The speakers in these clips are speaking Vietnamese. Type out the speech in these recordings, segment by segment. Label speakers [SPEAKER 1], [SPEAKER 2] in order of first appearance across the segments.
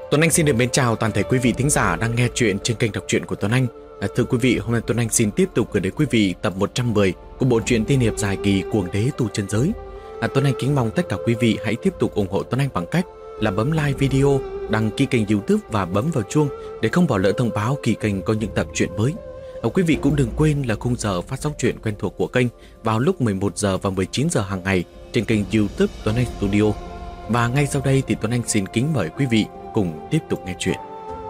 [SPEAKER 1] Tuấn Anh xin được mến chào toàn thể quý vị thính giả đang nghe chuyện trên kênh đọc truyện của Tuấn Anh. Thưa quý vị, hôm nay Tuấn Anh xin tiếp tục gửi đến quý vị tập 110 của bộ truyện tiên hiệp dài kỳ Cuồng Đế Tu Chân Giới. Tuấn Anh kính mong tất cả quý vị hãy tiếp tục ủng hộ Tuấn Anh bằng cách là bấm like video, đăng ký kênh YouTube và bấm vào chuông để không bỏ lỡ thông báo khi kênh có những tập truyện mới. Quý vị cũng đừng quên là khung giờ phát sóng truyện quen thuộc của kênh vào lúc 11 giờ và 19 giờ hàng ngày trên kênh YouTube Tuấn Anh Studio. Và ngay sau đây thì Tuấn Anh xin kính mời quý vị cùng tiếp tục nghe chuyện.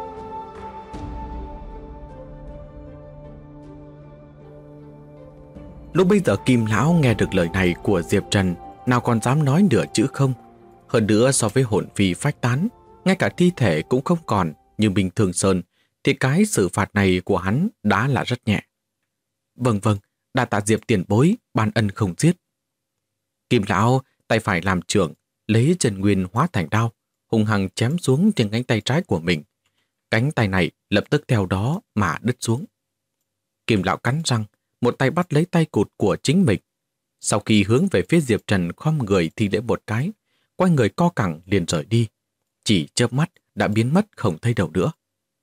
[SPEAKER 1] Lúc bây giờ Kim Lão nghe được lời này của Diệp Trần, nào còn dám nói nửa chữ không. Hơn nữa, so với hồn phi phách tán, ngay cả thi thể cũng không còn như Minh Thương Sơn, thì cái xử phạt này của hắn đã là rất nhẹ. Vâng, đa tạ Diệp tiền bối, ban ân không giết. Kim Lão tay phải làm trưởng, lấy chân nguyên hóa thành đao, hung hăng chém xuống trên cánh tay trái của mình. Cánh tay này lập tức theo đó mà đứt xuống. Kim Lão cắn răng, một tay bắt lấy tay cụt của chính mình. Sau khi hướng về phía Diệp Trần khom người thi lễ một cái, quay người co cẳng liền rời đi. Chỉ chớp mắt đã biến mất không thấy đâu nữa.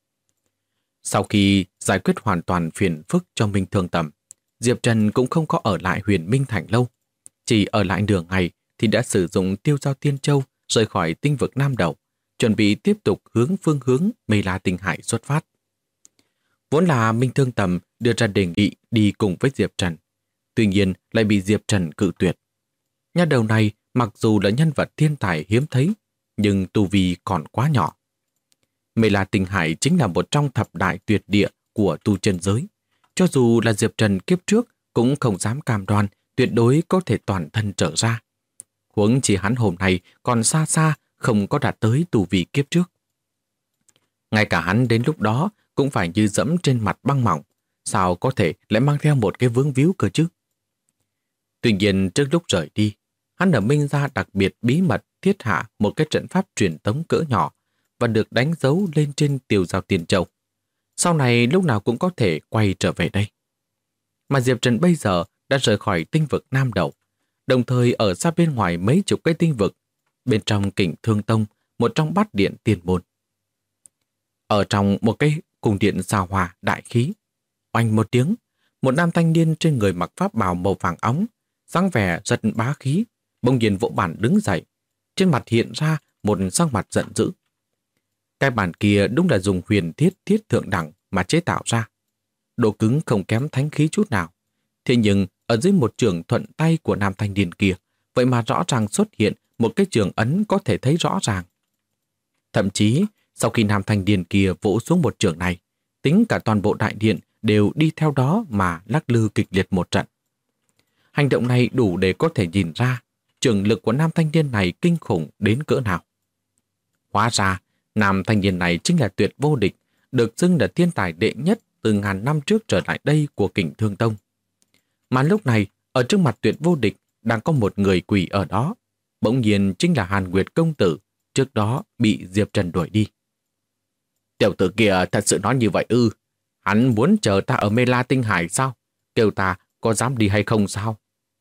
[SPEAKER 1] Sau khi giải quyết hoàn toàn phiền phức cho Minh Thương Tầm, Diệp Trần cũng không có ở lại Huyền Minh Thành lâu. Chỉ ở lại nửa ngày thì đã sử dụng Tiêu Giao Tiên Châu rời khỏi tinh vực Nam Đầu, chuẩn bị tiếp tục phương hướng Mê La Tinh Hải xuất phát. Vốn là Minh Thương Tầm đưa ra đề nghị đi cùng với Diệp Trần, tuy nhiên lại bị Diệp Trần cự tuyệt. Nhà đầu này mặc dù là nhân vật thiên tài hiếm thấy, nhưng tu vi còn quá nhỏ. Mê La Tinh Hải chính là một trong thập đại tuyệt địa của tu chân giới. Cho dù là Diệp Trần kiếp trước cũng không dám cam đoan tuyệt đối có thể toàn thân trở ra. Huống chỉ hắn hôm nay còn xa xa không có đạt tới tu vi kiếp trước. Ngay cả hắn đến lúc đó cũng phải như dẫm trên mặt băng mỏng, sao có thể lại mang theo một cái vướng víu cơ chứ? Tuy nhiên trước lúc rời đi, hắn ở Minh Gia đặc biệt bí mật thiết hạ một cái trận pháp truyền tống cỡ nhỏ và được đánh dấu lên trên Tiêu Giao Tiên Châu. Sau này lúc nào cũng có thể quay trở về đây. Mà Diệp Trần bây giờ đã rời khỏi tinh vực Nam Đầu, đồng thời ở xa bên ngoài mấy chục cái tinh vực, bên trong Kình Thương Tông, một trong bát điện tiền môn. Ở trong một cái cung điện xa hoa đại khí, oanh một tiếng, một nam thanh niên trên người mặc pháp bào màu vàng óng, dáng vẻ rất bá khí, bỗng nhiên vỗ bàn đứng dậy, trên mặt hiện ra một sắc mặt giận dữ. Cái bàn kia đúng là dùng huyền thiết thượng đẳng mà chế tạo ra, độ cứng không kém thánh khí chút nào. Thế nhưng ở dưới một trường thuận tay của nam thanh niên kia, vậy mà rõ ràng xuất hiện một cái trường ấn có thể thấy rõ ràng. Thậm chí, sau khi nam thanh niên kia vỗ xuống một trường này, tính cả toàn bộ đại điện đều đi theo đó mà lắc lư kịch liệt một trận. Hành động này đủ để có thể nhìn ra trường lực của nam thanh niên này kinh khủng đến cỡ nào. Hóa ra, nam thanh niên này chính là tuyệt vô địch, được xưng là thiên tài đệ nhất từ ngàn năm trước trở lại đây của Kình Thương Tông. Mà lúc này, ở trước mặt tuyệt vô địch đang có một người quỳ ở đó, bỗng nhiên chính là Hàn Nguyệt công tử, trước đó bị Diệp Trần đuổi đi. Tiểu tử kia thật sự nói như vậy ư? Hắn muốn chờ ta ở Mê La Tinh Hải sao? Kêu ta có dám đi hay không sao?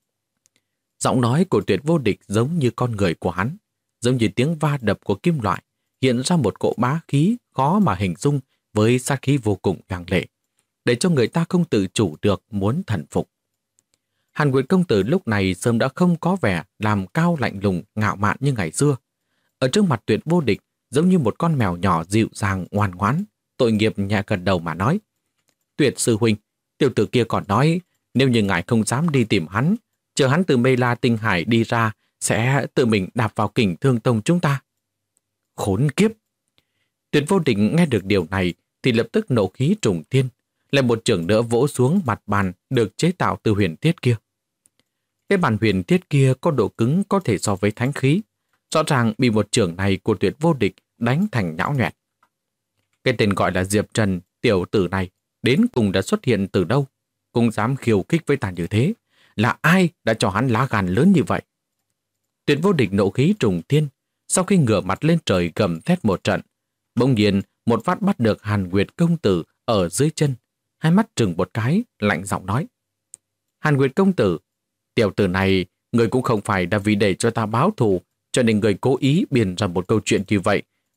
[SPEAKER 1] Giọng nói của tuyệt vô địch giống như con người của hắn, giống như tiếng va đập của kim loại, hiện ra một cỗ bá khí khó mà hình dung với sát khí vô cùng lăng lệ, để cho người ta không tự chủ được muốn thần phục. Hàn Nguyệt công tử lúc này sớm đã không có vẻ làm cao lạnh lùng ngạo mạn như ngày xưa. Ở trước mặt tuyệt vô địch, giống như một con mèo nhỏ dịu dàng ngoan ngoãn, tội nghiệp nhẹ gần đầu mà nói: Tuyệt sư huynh, tiểu tử kia còn nói nếu như ngài không dám đi tìm hắn, chờ hắn từ Mê La Tinh Hải đi ra, sẽ tự mình đạp vào Kình Thương Tông chúng ta. Khốn kiếp! Tuyệt vô địch nghe được điều này thì lập tức nộ khí trùng thiên, lại một chưởng nữa vỗ xuống mặt bàn được chế tạo từ huyền thiết kia. Cái bàn huyền thiết kia có độ cứng có thể so với thánh khí, rõ ràng bị một chưởng này của tuyệt vô địch đánh thành nhão nhoẹt. Cái tên gọi là Diệp Trần, tiểu tử này, đến cùng đã xuất hiện từ đâu? Cũng dám khiêu khích với ta như thế. Là ai đã cho hắn lá gan lớn như vậy? Tuyệt vô địch nộ khí trùng thiên, sau khi ngửa mặt lên trời gầm thét một trận, bỗng nhiên một phát bắt được Hàn Nguyệt công tử ở dưới chân, hai mắt trừng một cái, lạnh giọng nói: Hàn Nguyệt công tử, tiểu tử này, người cũng không phải là vì để cho ta báo thù, cho nên người cố ý biên ra một câu chuyện như vậy,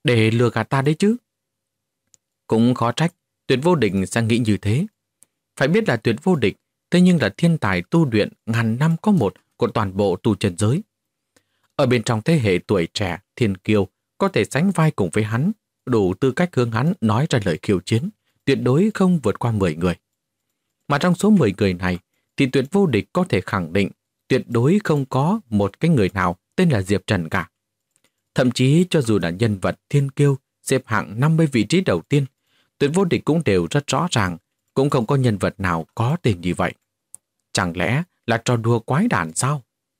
[SPEAKER 1] để lừa gạt ta đấy chứ. Cũng khó trách, Tuyệt Vô Địch sẽ nghĩ như thế. Phải biết là Tuyệt Vô Địch, thế nhưng là thiên tài tu luyện ngàn năm có một của toàn bộ tu chân giới. Ở bên trong thế hệ tuổi trẻ, thiên kiêu, có thể sánh vai cùng với hắn, đủ tư cách hướng hắn nói ra lời khiêu chiến, tuyệt đối không vượt qua 10 người. Mà trong số 10 người này, thì Tuyệt Vô Địch có thể khẳng định tuyệt đối không có một cái người nào tên là Diệp Trần cả. Thậm chí cho dù là nhân vật thiên kiêu xếp hạng 50 vị trí đầu tiên, Tuyệt Vô Địch cũng đều rất rõ ràng, cũng không có nhân vật nào có tên như vậy. Chẳng lẽ là trò đùa quái đản sao?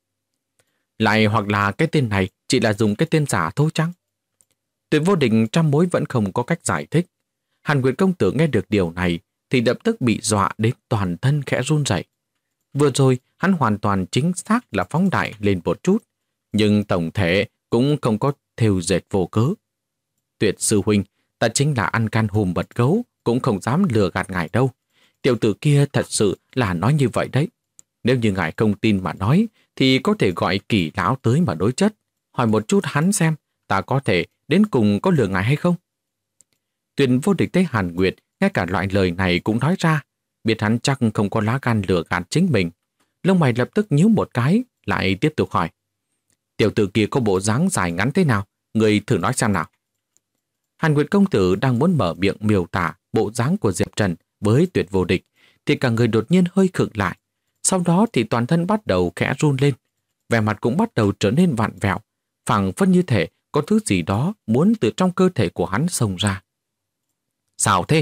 [SPEAKER 1] Lại hoặc là cái tên này chỉ là dùng cái tên giả thôi chăng? Tuyệt Vô Địch trăm mối vẫn không có cách giải thích. Hàn Nguyệt công tử nghe được điều này thì lập tức bị dọa đến toàn thân khẽ run rẩy. Vừa rồi hắn hoàn toàn chính xác là phóng đại lên một chút, nhưng tổng thể cũng không có thêu dệt vô cớ. Tuyệt sư huynh, ta chính là ăn gan hùm mật gấu, cũng không dám lừa gạt ngài đâu. Tiểu tử kia thật sự là nói như vậy đấy. Nếu như ngài không tin mà nói, thì có thể gọi Kỳ lão tới mà đối chất. Hỏi một chút hắn xem, ta có thể đến cùng có lừa ngài hay không? Tuyệt Vô Địch thấy Hàn Nguyệt ngay cả loại lời này cũng nói ra, biết hắn chắc không có lá gan lừa gạt chính mình. Lông mày lập tức nhíu một cái, lại tiếp tục hỏi. Tiểu tử kia có bộ dáng dài ngắn thế nào? Người thử nói xem nào. Hàn Nguyệt công tử đang muốn mở miệng miêu tả bộ dáng của Diệp Trần với Tuyệt Vô Địch, thì cả người đột nhiên hơi khựng lại. Sau đó thì toàn thân bắt đầu khẽ run lên, vẻ mặt cũng bắt đầu trở nên vặn vẹo, phảng phất như thể có thứ gì đó muốn từ trong cơ thể của hắn xông ra. Sao thế?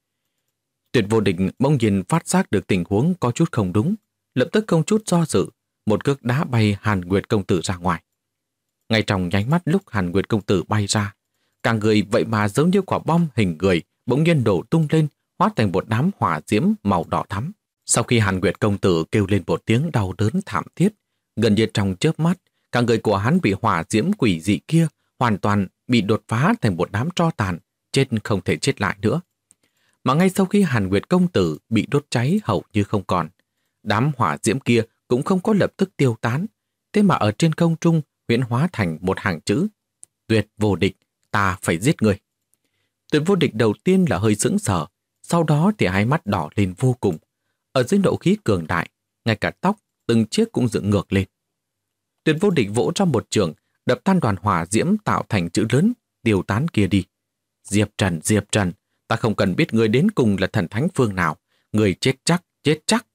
[SPEAKER 1] Tuyệt Vô Địch bỗng nhiên phát giác được tình huống có chút không đúng, lập tức không chút do dự, một cước đá bay Hàn Nguyệt công tử ra ngoài. Ngay trong nháy mắt lúc Hàn Nguyệt công tử bay ra, cả người vậy mà giống như quả bom hình người bỗng nhiên đổ tung lên, hóa thành một đám hỏa diễm màu đỏ thắm. Sau khi Hàn Nguyệt công tử kêu lên một tiếng đau đớn thảm thiết, gần như trong chớp mắt, cả người của hắn bị hỏa diễm quỷ dị kia hoàn toàn bị đột phá thành một đám tro tàn, chết không thể chết lại nữa. Mà ngay sau khi Hàn Nguyệt công tử bị đốt cháy hầu như không còn, đám hỏa diễm kia cũng không có lập tức tiêu tán, thế mà ở trên không trung huyễn hóa thành một hàng chữ: Tuyệt Vô Địch, ta phải giết người. Tuyệt Vô Địch đầu tiên là hơi sững sờ, sau đó thì hai mắt đỏ lên vô cùng. Ở dưới nộ khí cường đại, ngay cả tóc từng chiếc cũng dựng ngược lên. Tuyệt Vô Địch vỗ ra một trường, đập tan đoàn hỏa diễm tạo thành chữ lớn, tiêu tán kia đi. Diệp Trần, Diệp Trần, ta không cần biết người đến cùng là thần thánh phương nào, người chết chắc, chết chắc.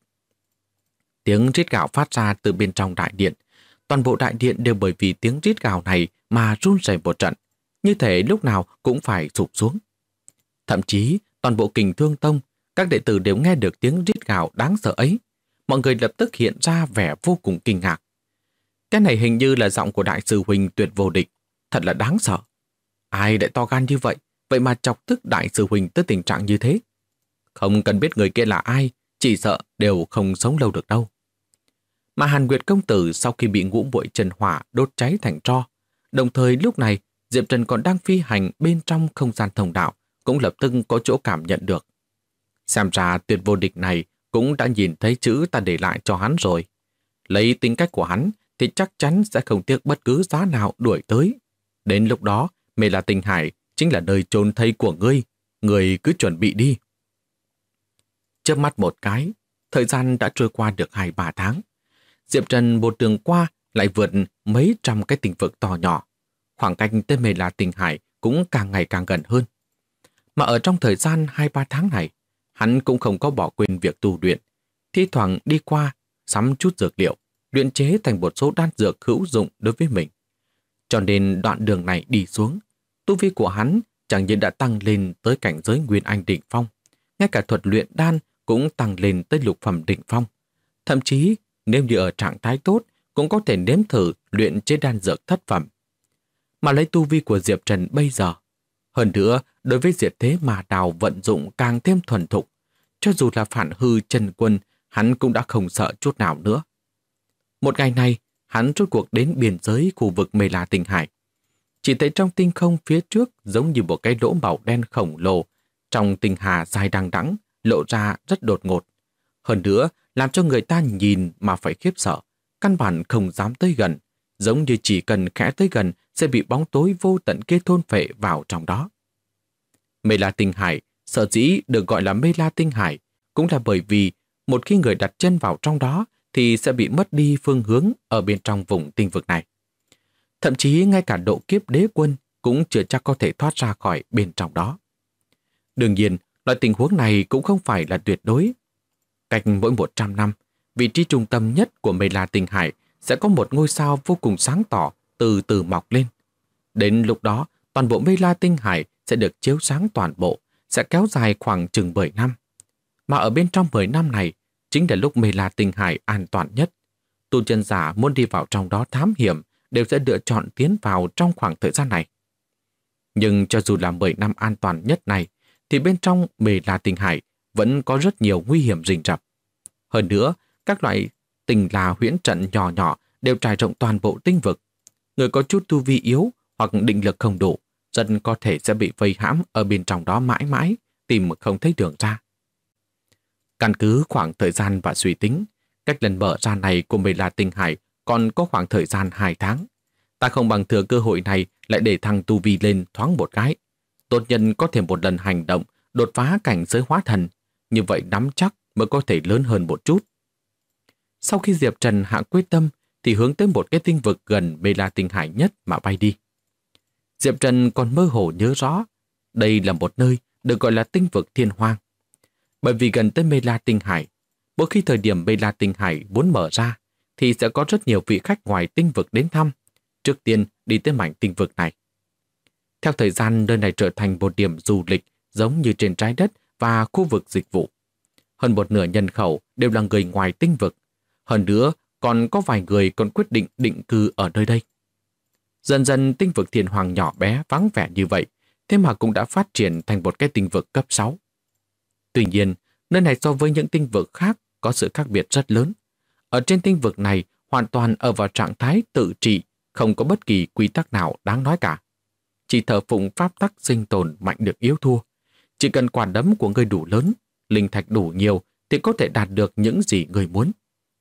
[SPEAKER 1] Tiếng rít gào phát ra từ bên trong đại điện. Toàn bộ đại điện đều bởi vì tiếng rít gào này mà run rẩy một trận, như thể lúc nào cũng phải sụp xuống. Thậm chí, toàn bộ Kình Thương Tông, các đệ tử đều nghe được tiếng rít gào đáng sợ ấy. Mọi người lập tức hiện ra vẻ vô cùng kinh ngạc. Cái này hình như là giọng của đại sư huynh Tuyệt Vô Địch, thật là đáng sợ. Ai lại to gan như vậy, vậy mà chọc tức đại sư huynh tới tình trạng như thế? Không cần biết người kia là ai, chỉ sợ đều không sống lâu được đâu. Mà Hàn Nguyệt công tử sau khi bị ngũ muội chân hỏa đốt cháy thành tro, đồng thời lúc này Diệp Trần còn đang phi hành bên trong không gian thông đạo, cũng lập tức có chỗ cảm nhận được. Xem ra Tuyệt Vô Địch này cũng đã nhìn thấy chữ ta để lại cho hắn rồi. Lấy tính cách của hắn thì chắc chắn sẽ không tiếc bất cứ giá nào đuổi tới. Đến lúc đó, Mê La Tinh Hải chính là nơi chôn thây của ngươi. Ngươi cứ chuẩn bị đi. Chớp mắt một cái, thời gian đã trôi qua được 2-3 tháng. Diệp Trần một đường qua lại vượt mấy trăm cái tinh vực to nhỏ. Khoảng cách tới Mê La Tinh Hải cũng càng ngày càng gần hơn. Mà ở trong thời gian 2-3 tháng này, hắn cũng không có bỏ quên việc tu luyện. Thi thoảng đi qua, sắm chút dược liệu, luyện chế thành một số đan dược hữu dụng đối với mình. Cho nên đoạn đường này đi xuống, tu vi của hắn chẳng những đã tăng lên tới cảnh giới Nguyên Anh đỉnh phong, ngay cả thuật luyện đan cũng tăng lên tới lục phẩm đỉnh phong. Thậm chí, nếu như ở trạng thái tốt, cũng có thể nếm thử luyện chế đan dược thất phẩm. Mà lấy tu vi của Diệp Trần bây giờ, hơn nữa, đối với diệt thế mà đào vận dụng càng thêm thuần thục, cho dù là phản hư chân quân, hắn cũng đã không sợ chút nào nữa. Một ngày này, hắn rốt cuộc đến biên giới khu vực Mê La Tinh Hải. Chỉ thấy trong tinh không phía trước giống như một cái lỗ màu đen khổng lồ, trong tinh hà dài đằng đẵng lộ ra rất đột ngột. Hơn nữa, làm cho người ta nhìn mà phải khiếp sợ, căn bản không dám tới gần, giống như chỉ cần khẽ tới gần sẽ bị bóng tối vô tận kia thôn phệ vào trong đó. Mê La Tinh Hải sở dĩ được gọi là Mê La Tinh Hải cũng là bởi vì một khi người đặt chân vào trong đó thì sẽ bị mất đi phương hướng ở bên trong vùng tinh vực này. Thậm chí ngay cả độ kiếp đế quân cũng chưa chắc có thể thoát ra khỏi bên trong đó. Đương nhiên, loại tình huống này cũng không phải là tuyệt đối. Cách mỗi 100 năm, vị trí trung tâm nhất của Mê La Tinh Hải sẽ có một ngôi sao vô cùng sáng tỏ từ từ mọc lên. Đến lúc đó, toàn bộ Mê La Tinh Hải sẽ được chiếu sáng toàn bộ, sẽ kéo dài khoảng chừng 10 năm. Mà ở bên trong 10 năm này, chính là lúc Mê La Tinh Hải an toàn nhất. Tu chân giả muốn đi vào trong đó thám hiểm đều sẽ lựa chọn tiến vào trong khoảng thời gian này. Nhưng cho dù là 10 năm an toàn nhất này, thì bên trong Mê La Tinh Hải vẫn có rất nhiều nguy hiểm rình rập. Hơn nữa, các loại tình là huyễn trận nhỏ nhỏ đều trải rộng toàn bộ tinh vực. Người có chút tu vi yếu hoặc định lực không đủ, dần có thể sẽ bị vây hãm ở bên trong đó mãi mãi, tìm không thấy đường ra. Căn cứ khoảng thời gian và suy tính, cách lần mở ra này của Mê La Tinh Hải còn có khoảng thời gian 2 tháng. Ta không bằng thừa cơ hội này lại để thằng tu vi lên thoáng một cái. Tốt nhân có thể một lần hành động, đột phá cảnh giới hóa thần, như vậy nắm chắc mới có thể lớn hơn một chút. Sau khi Diệp Trần hạ quyết tâm, thì hướng tới một cái tinh vực gần Mê La Tinh Hải nhất mà bay đi. Diệp Trần còn mơ hồ nhớ rõ, đây là một nơi được gọi là tinh vực Thiên Hoang. Bởi vì gần tới Mê La Tinh Hải, mỗi khi thời điểm Mê La Tinh Hải muốn mở ra, thì sẽ có rất nhiều vị khách ngoài tinh vực đến thăm, trước tiên đi tới mảnh tinh vực này. Theo thời gian, nơi này trở thành một điểm du lịch giống như trên trái đất và khu vực dịch vụ. Hơn một nửa nhân khẩu đều là người ngoài tinh vực. Hơn nữa, còn có vài người còn quyết định định cư ở nơi đây. Dần dần tinh vực Thiên Hoàng nhỏ bé vắng vẻ như vậy, thế mà cũng đã phát triển thành một cái tinh vực cấp 6. Tuy nhiên, nơi này so với những tinh vực khác có sự khác biệt rất lớn. Ở trên tinh vực này, hoàn toàn ở vào trạng thái tự trị, không có bất kỳ quy tắc nào đáng nói cả. Chỉ thờ phụng pháp tắc sinh tồn mạnh được yếu thua. Chỉ cần quả đấm của người đủ lớn, linh thạch đủ nhiều thì có thể đạt được những gì người muốn.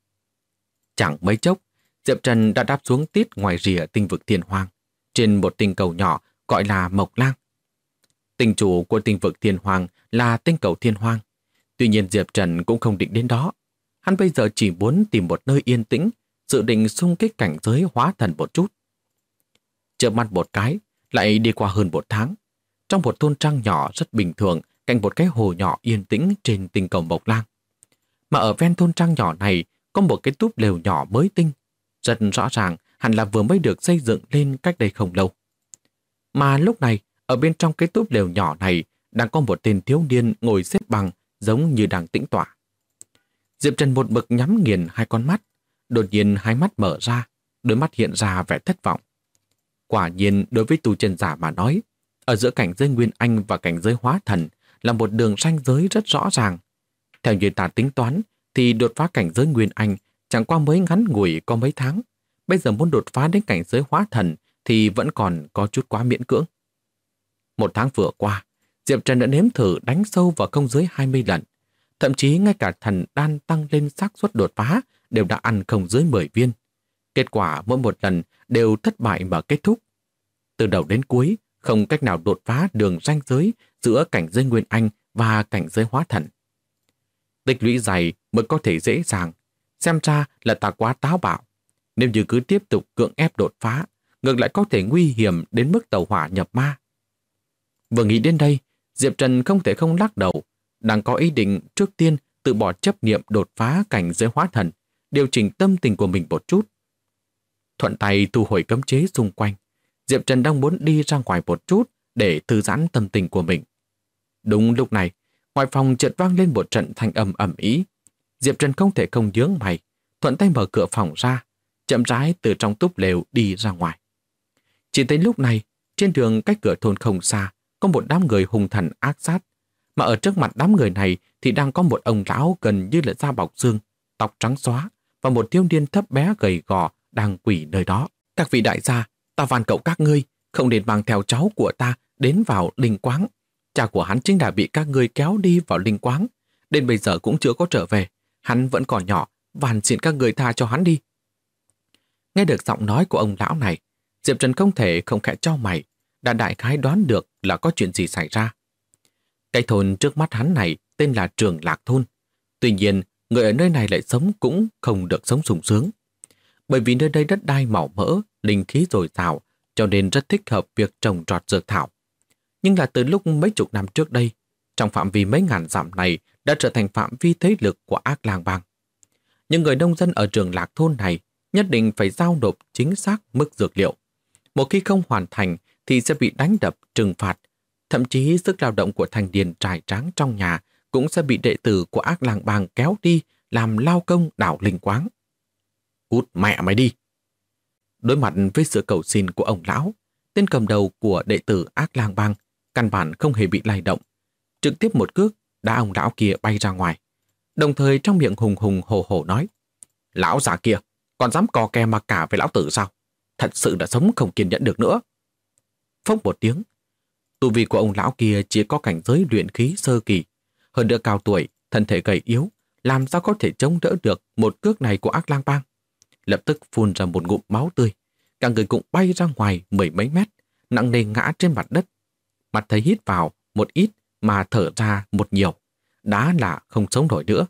[SPEAKER 1] Chẳng mấy chốc, Diệp Trần đã đáp xuống tít ngoài rìa tinh vực Thiên Hoang, trên một tinh cầu nhỏ gọi là Mộc Lang. Tinh chủ của tinh vực Thiên Hoang là tinh cầu Thiên Hoang. Tuy nhiên Diệp Trần cũng không định đến đó. Hắn bây giờ chỉ muốn tìm một nơi yên tĩnh, dự định xung kích cảnh giới hóa thần một chút. Chợp mắt một cái, lại đi qua hơn 1 tháng. Trong một thôn trang nhỏ rất bình thường, cạnh một cái hồ nhỏ yên tĩnh trên tinh cầu Mộc Lang. Mà ở ven thôn trang nhỏ này có một cái túp lều nhỏ mới tinh. Rất rõ ràng hẳn là vừa mới được xây dựng lên cách đây không lâu. Mà lúc này, ở bên trong cái túp lều nhỏ này đang có một tên thiếu niên ngồi xếp bằng giống như đang tĩnh tọa. Diệp Trần một mực nhắm nghiền 2 con mắt, đột nhiên 2 mắt mở ra, đôi mắt hiện ra vẻ thất vọng. Quả nhiên đối với tu chân giả mà nói, ở giữa cảnh giới Nguyên Anh và cảnh giới hóa thần là một đường ranh giới rất rõ ràng. Theo như ta tính toán, thì đột phá cảnh giới Nguyên Anh chẳng qua mới ngắn ngủi có mấy tháng. Bây giờ muốn đột phá đến cảnh giới hóa thần thì vẫn còn có chút quá miễn cưỡng. 1 tháng vừa qua, Diệp Trần đã nếm thử đánh sâu vào không dưới 20 lần. Thậm chí ngay cả thần đan tăng lên xác suất đột phá đều đã ăn không dưới 10 viên. Kết quả mỗi một lần đều thất bại mà kết thúc. Từ đầu đến cuối, không cách nào đột phá đường ranh giới giữa cảnh giới Nguyên Anh và cảnh giới hóa thần. Tích lũy dày mới có thể dễ dàng. Xem ra là ta quá táo bạo. Nếu như cứ tiếp tục cưỡng ép đột phá, ngược lại có thể nguy hiểm đến mức tàu hỏa nhập ma. Vừa nghĩ đến đây, Diệp Trần không thể không lắc đầu, đang có ý định trước tiên tự bỏ chấp niệm đột phá cảnh giới hóa thần, điều chỉnh tâm tình của mình một chút. Thuận tay thu hồi cấm chế xung quanh, Diệp Trần đang muốn đi ra ngoài một chút để thư giãn tâm tình của mình. Đúng lúc này, ngoài phòng chợt vang lên một trận thanh âm ầm ĩ. Diệp Trần không thể không nhướng mày, thuận tay mở cửa phòng ra, chậm rãi từ trong túp lều đi ra ngoài. Chỉ thấy lúc này, trên đường cách cửa thôn không xa, có một đám người hung thần ác sát, mà ở trước mặt đám người này thì đang có một ông lão gần như là da bọc xương, tóc trắng xóa và một thiếu niên thấp bé gầy gò đang quỳ nơi đó. Các vị đại gia, ta van cậu các ngươi không nên mang theo cháu của ta đến vào linh quáng. Cha của hắn chính là bị các ngươi kéo đi vào linh quáng, đến bây giờ cũng chưa có trở về. Hắn vẫn còn nhỏ, van xin các ngươi tha cho hắn đi. Nghe được giọng nói của ông lão này, Diệp Trần không thể không khẽ chau mày, đã đại khái đoán được là có chuyện gì xảy ra. Cái thôn trước mắt hắn này tên là Trường Lạc Thôn. Tuy nhiên, người ở nơi này lại sống cũng không được sống sung sướng. Bởi vì nơi đây đất đai màu mỡ, linh khí dồi dào, cho nên rất thích hợp việc trồng trọt dược thảo. Nhưng là từ lúc mấy chục năm trước đây, trong phạm vi mấy ngàn dặm này đã trở thành phạm vi thế lực của Ác Lang Bang. Những người nông dân ở Trường Lạc Thôn này nhất định phải giao nộp chính xác mức dược liệu. Một khi không hoàn thành thì sẽ bị đánh đập, trừng phạt. Thậm chí sức lao động của thành niên trải tráng trong nhà cũng sẽ bị đệ tử của Ác Lang Bang kéo đi làm lao công đảo linh quáng. Cút mẹ mày đi! Đối mặt với sự cầu xin của ông lão, tên cầm đầu của đệ tử Ác Lang Bang căn bản không hề bị lay động. Trực tiếp một cước đá ông lão kia bay ra ngoài. Đồng thời trong miệng hùng hùng hổ hổ nói: Lão già kia, còn dám cò kè mà cả với lão tử sao? Thật sự đã sống không kiên nhẫn được nữa. Phốc một tiếng, tu vi của ông lão kia chỉ có cảnh giới luyện khí sơ kỳ. Hơn nữa cao tuổi, thân thể gầy yếu, làm sao có thể chống đỡ được một cước này của Ác Lang Bang. Lập tức phun ra một ngụm máu tươi, cả người cũng bay ra ngoài mười mấy mét, nặng nề ngã trên mặt đất. Mặt thấy hít vào một ít mà thở ra một nhiều, đã là không sống nổi nữa.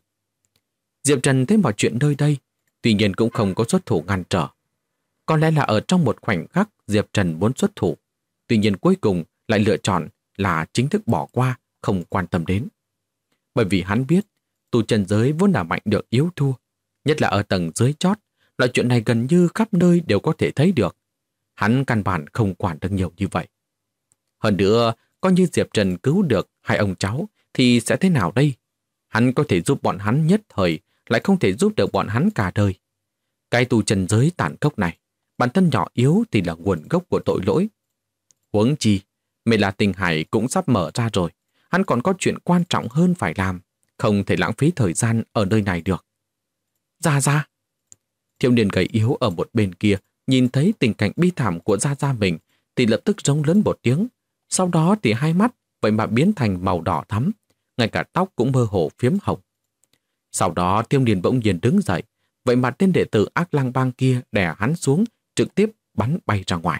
[SPEAKER 1] Diệp Trần thấy mọi chuyện nơi đây, tuy nhiên cũng không có xuất thủ ngăn trở. Có lẽ là ở trong một khoảnh khắc Diệp Trần muốn xuất thủ, tuy nhiên cuối cùng lại lựa chọn là chính thức bỏ qua, không quan tâm đến. Bởi vì hắn biết, tu chân giới vốn là mạnh được yếu thua, nhất là ở tầng dưới chót, loại chuyện này gần như khắp nơi đều có thể thấy được. Hắn căn bản không quản được nhiều như vậy. Hơn nữa, coi như Diệp Trần cứu được hai ông cháu thì sẽ thế nào đây? Hắn có thể giúp bọn hắn nhất thời, lại không thể giúp được bọn hắn cả đời. Cái tu chân giới tàn khốc này, bản thân nhỏ yếu thì là nguồn gốc của tội lỗi. Huống chi, Mê La Tinh Hải cũng sắp mở ra rồi, hắn còn có chuyện quan trọng hơn phải làm, không thể lãng phí thời gian ở nơi này được. Gia Gia! Thiếu niên gầy yếu ở một bên kia nhìn thấy tình cảnh bi thảm của Gia Gia mình thì lập tức rống lớn một tiếng. Sau đó thì hai mắt vậy mà biến thành màu đỏ thắm, ngay cả tóc cũng mơ hồ phiếm hồng. Sau đó thiếu niên bỗng nhiên đứng dậy, vậy mà tên đệ tử Ác Lang Bang kia đè hắn xuống, trực tiếp bắn bay ra ngoài.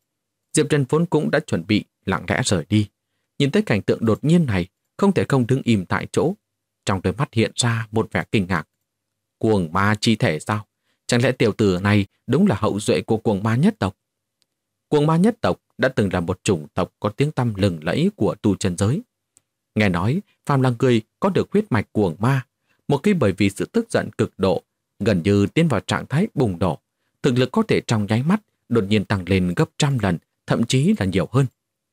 [SPEAKER 1] Diệp Trần vốn cũng đã chuẩn bị lặng lẽ rời đi. Nhìn thấy cảnh tượng đột nhiên này, không thể không đứng im tại chỗ. Trong đôi mắt hiện ra một vẻ kinh ngạc. Cuồng ma chi thể sao? Chẳng lẽ tiểu tử này đúng là hậu duệ của cuồng ma nhất tộc? Cuồng ma nhất tộc đã từng là một chủng tộc có tiếng tăm lừng lẫy của tu chân giới. Nghe nói, phàm là người có được huyết mạch cuồng ma, một khi bởi vì sự tức giận cực độ, gần như tiến vào trạng thái bùng nổ, thực lực có thể trong nháy mắt đột nhiên tăng lên gấp 100 lần, thậm chí là nhiều hơn.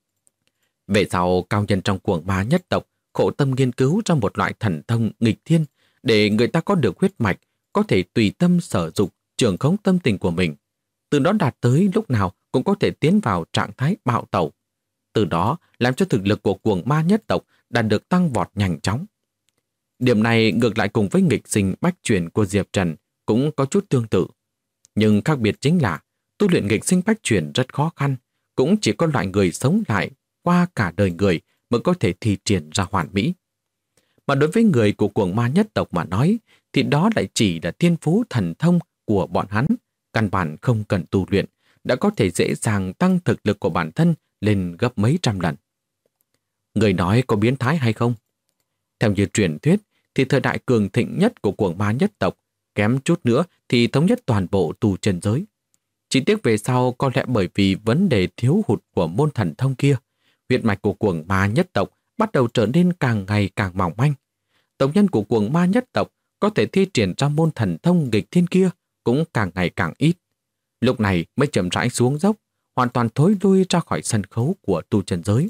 [SPEAKER 1] Về sau, cao nhân trong cuồng ma nhất tộc khổ tâm nghiên cứu ra một loại thần thông nghịch thiên để người ta có được huyết mạch, có thể tùy tâm sở dục, trưởng khống tâm tình của mình. Từ đó đạt tới lúc nào cũng có thể tiến vào trạng thái bạo tẩu. Từ đó làm cho thực lực của cuồng ma nhất tộc đạt được tăng vọt nhanh chóng. Điểm này ngược lại cùng với nghịch sinh bách chuyển của Diệp Trần cũng có chút tương tự. Nhưng khác biệt chính là tu luyện nghịch sinh bách chuyển rất khó khăn, cũng chỉ có loại người sống lại qua cả đời người mới có thể thi triển ra hoàn mỹ. Mà đối với người của cuồng ma nhất tộc mà nói, thì đó lại chỉ là thiên phú thần thông của bọn hắn, căn bản không cần tu luyện, đã có thể dễ dàng tăng thực lực của bản thân lên gấp mấy trăm lần. Người nói có biến thái hay không? Theo như truyền thuyết, thì thời đại cường thịnh nhất của cuồng ma nhất tộc, kém chút nữa thì thống nhất toàn bộ tu chân giới. Chỉ tiếc về sau có lẽ bởi vì vấn đề thiếu hụt của môn thần thông kia, huyết mạch của cuồng ma nhất tộc bắt đầu trở nên càng ngày càng mỏng manh. Tộc nhân của cuồng ma nhất tộc có thể thi triển ra môn thần thông nghịch thiên kia cũng càng ngày càng ít. Lúc này mới chậm rãi xuống dốc, hoàn toàn thối lui ra khỏi sân khấu của tu chân giới.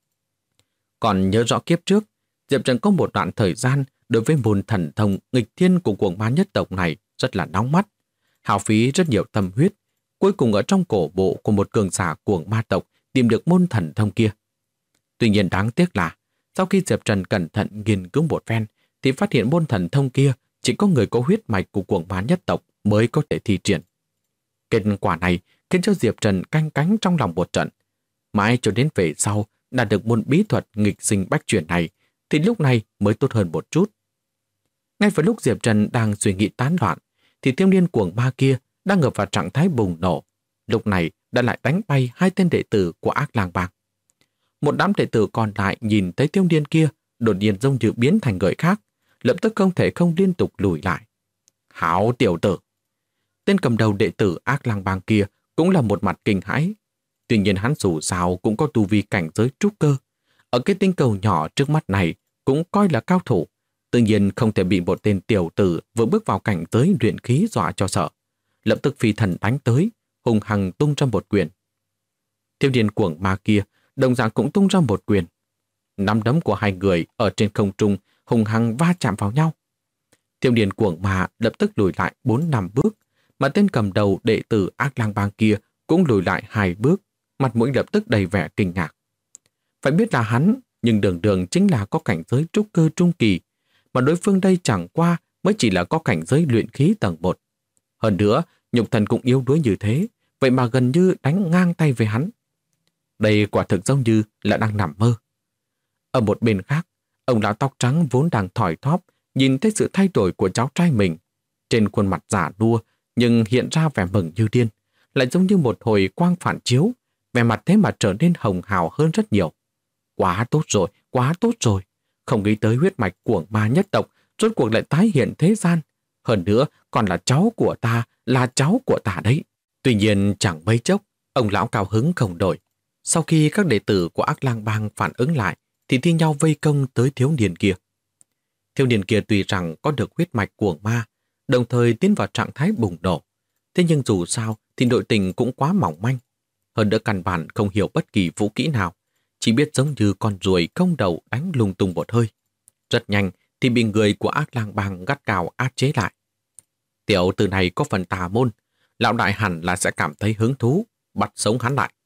[SPEAKER 1] Còn nhớ rõ kiếp trước, Diệp Trần có một đoạn thời gian đối với môn thần thông nghịch thiên của cuồng ma nhất tộc này rất là nóng mắt, hao phí rất nhiều tâm huyết, cuối cùng ở trong cổ bộ của một cường giả cuồng ma tộc tìm được môn thần thông kia. Tuy nhiên đáng tiếc là, sau khi Diệp Trần cẩn thận nghiên cứu một phen, thì phát hiện môn thần thông kia chỉ có người có huyết mạch của cuồng ma nhất tộc mới có thể thi triển. Kết quả này khiến cho Diệp Trần canh cánh trong lòng một trận. Mãi cho đến về sau đạt được môn bí thuật nghịch sinh bách chuyển này, thì lúc này mới tốt hơn một chút. Ngay vào lúc Diệp Trần đang suy nghĩ tán loạn, thì thiếu niên cuồng ma kia đang ở vào trạng thái bùng nổ, lúc này đã lại đánh bay 2 tên đệ tử của Ác Lang Bang. Một đám đệ tử còn lại nhìn thấy thiếu niên kia đột nhiên giống như biến thành người khác, lập tức không thể không liên tục lùi lại. Hảo tiểu tử! Tên cầm đầu đệ tử Ác Lang Bang kia cũng là một mặt kinh hãi. Tuy nhiên hắn dù sao cũng có tu vi cảnh giới trúc cơ. Ở cái tinh cầu nhỏ trước mắt này cũng coi là cao thủ. Tự nhiên không thể bị một tên tiểu tử vừa bước vào cảnh giới luyện khí dọa cho sợ. Lập tức phi thần đánh tới, hùng hằng tung ra một quyền. Thiếu niên cuồng ma kia đồng dạng cũng tung ra một quyền. Nắm đấm của hai người ở trên không trung hùng hăng va chạm vào nhau. Thiếu niên cuồng ma lập tức lùi lại 4-5 bước, mà tên cầm đầu đệ tử Ác Lang Bang kia cũng lùi lại 2 bước, mặt mũi lập tức đầy vẻ kinh ngạc. Phải biết là hắn, nhưng đường đường chính là có cảnh giới trúc cơ trung kỳ, mà đối phương đây chẳng qua mới chỉ là có cảnh giới luyện khí tầng 1. Hơn nữa, nhục thân cũng yếu đuối như thế, vậy mà gần như đánh ngang tay với hắn. Đây quả thực giống như là đang nằm mơ. Ở một bên khác, ông lão tóc trắng vốn đang thỏi thóp, nhìn thấy sự thay đổi của cháu trai mình. Trên khuôn mặt giả đua, nhưng hiện ra vẻ mừng như điên, lại giống như một hồi quang phản chiếu, vẻ mặt thế mà trở nên hồng hào hơn rất nhiều. Quá tốt rồi, quá tốt rồi. Không nghĩ tới huyết mạch của ma nhất tộc rốt cuộc lại tái hiện thế gian. Hơn nữa, còn là cháu của ta, là cháu của ta đấy. Tuy nhiên chẳng mấy chốc, ông lão cao hứng không đổi. Sau khi các đệ tử của Ác Lang Bang phản ứng lại, thì thi nhau vây công tới thiếu niên kia. Thiếu niên kia tuy rằng có được huyết mạch của ma, đồng thời tiến vào trạng thái bùng nổ. Thế nhưng dù sao thì nội tình cũng quá mỏng manh. Hơn nữa căn bản không hiểu bất kỳ vũ kỹ nào, chỉ biết giống như con ruồi không đầu đánh lung tung một hơi. Rất nhanh thì bị người của Ác Lang Bang gắt gao áp chế lại. Tiểu tử này có phần tà môn, lão đại hẳn là sẽ cảm thấy hứng thú, bắt sống hắn lại.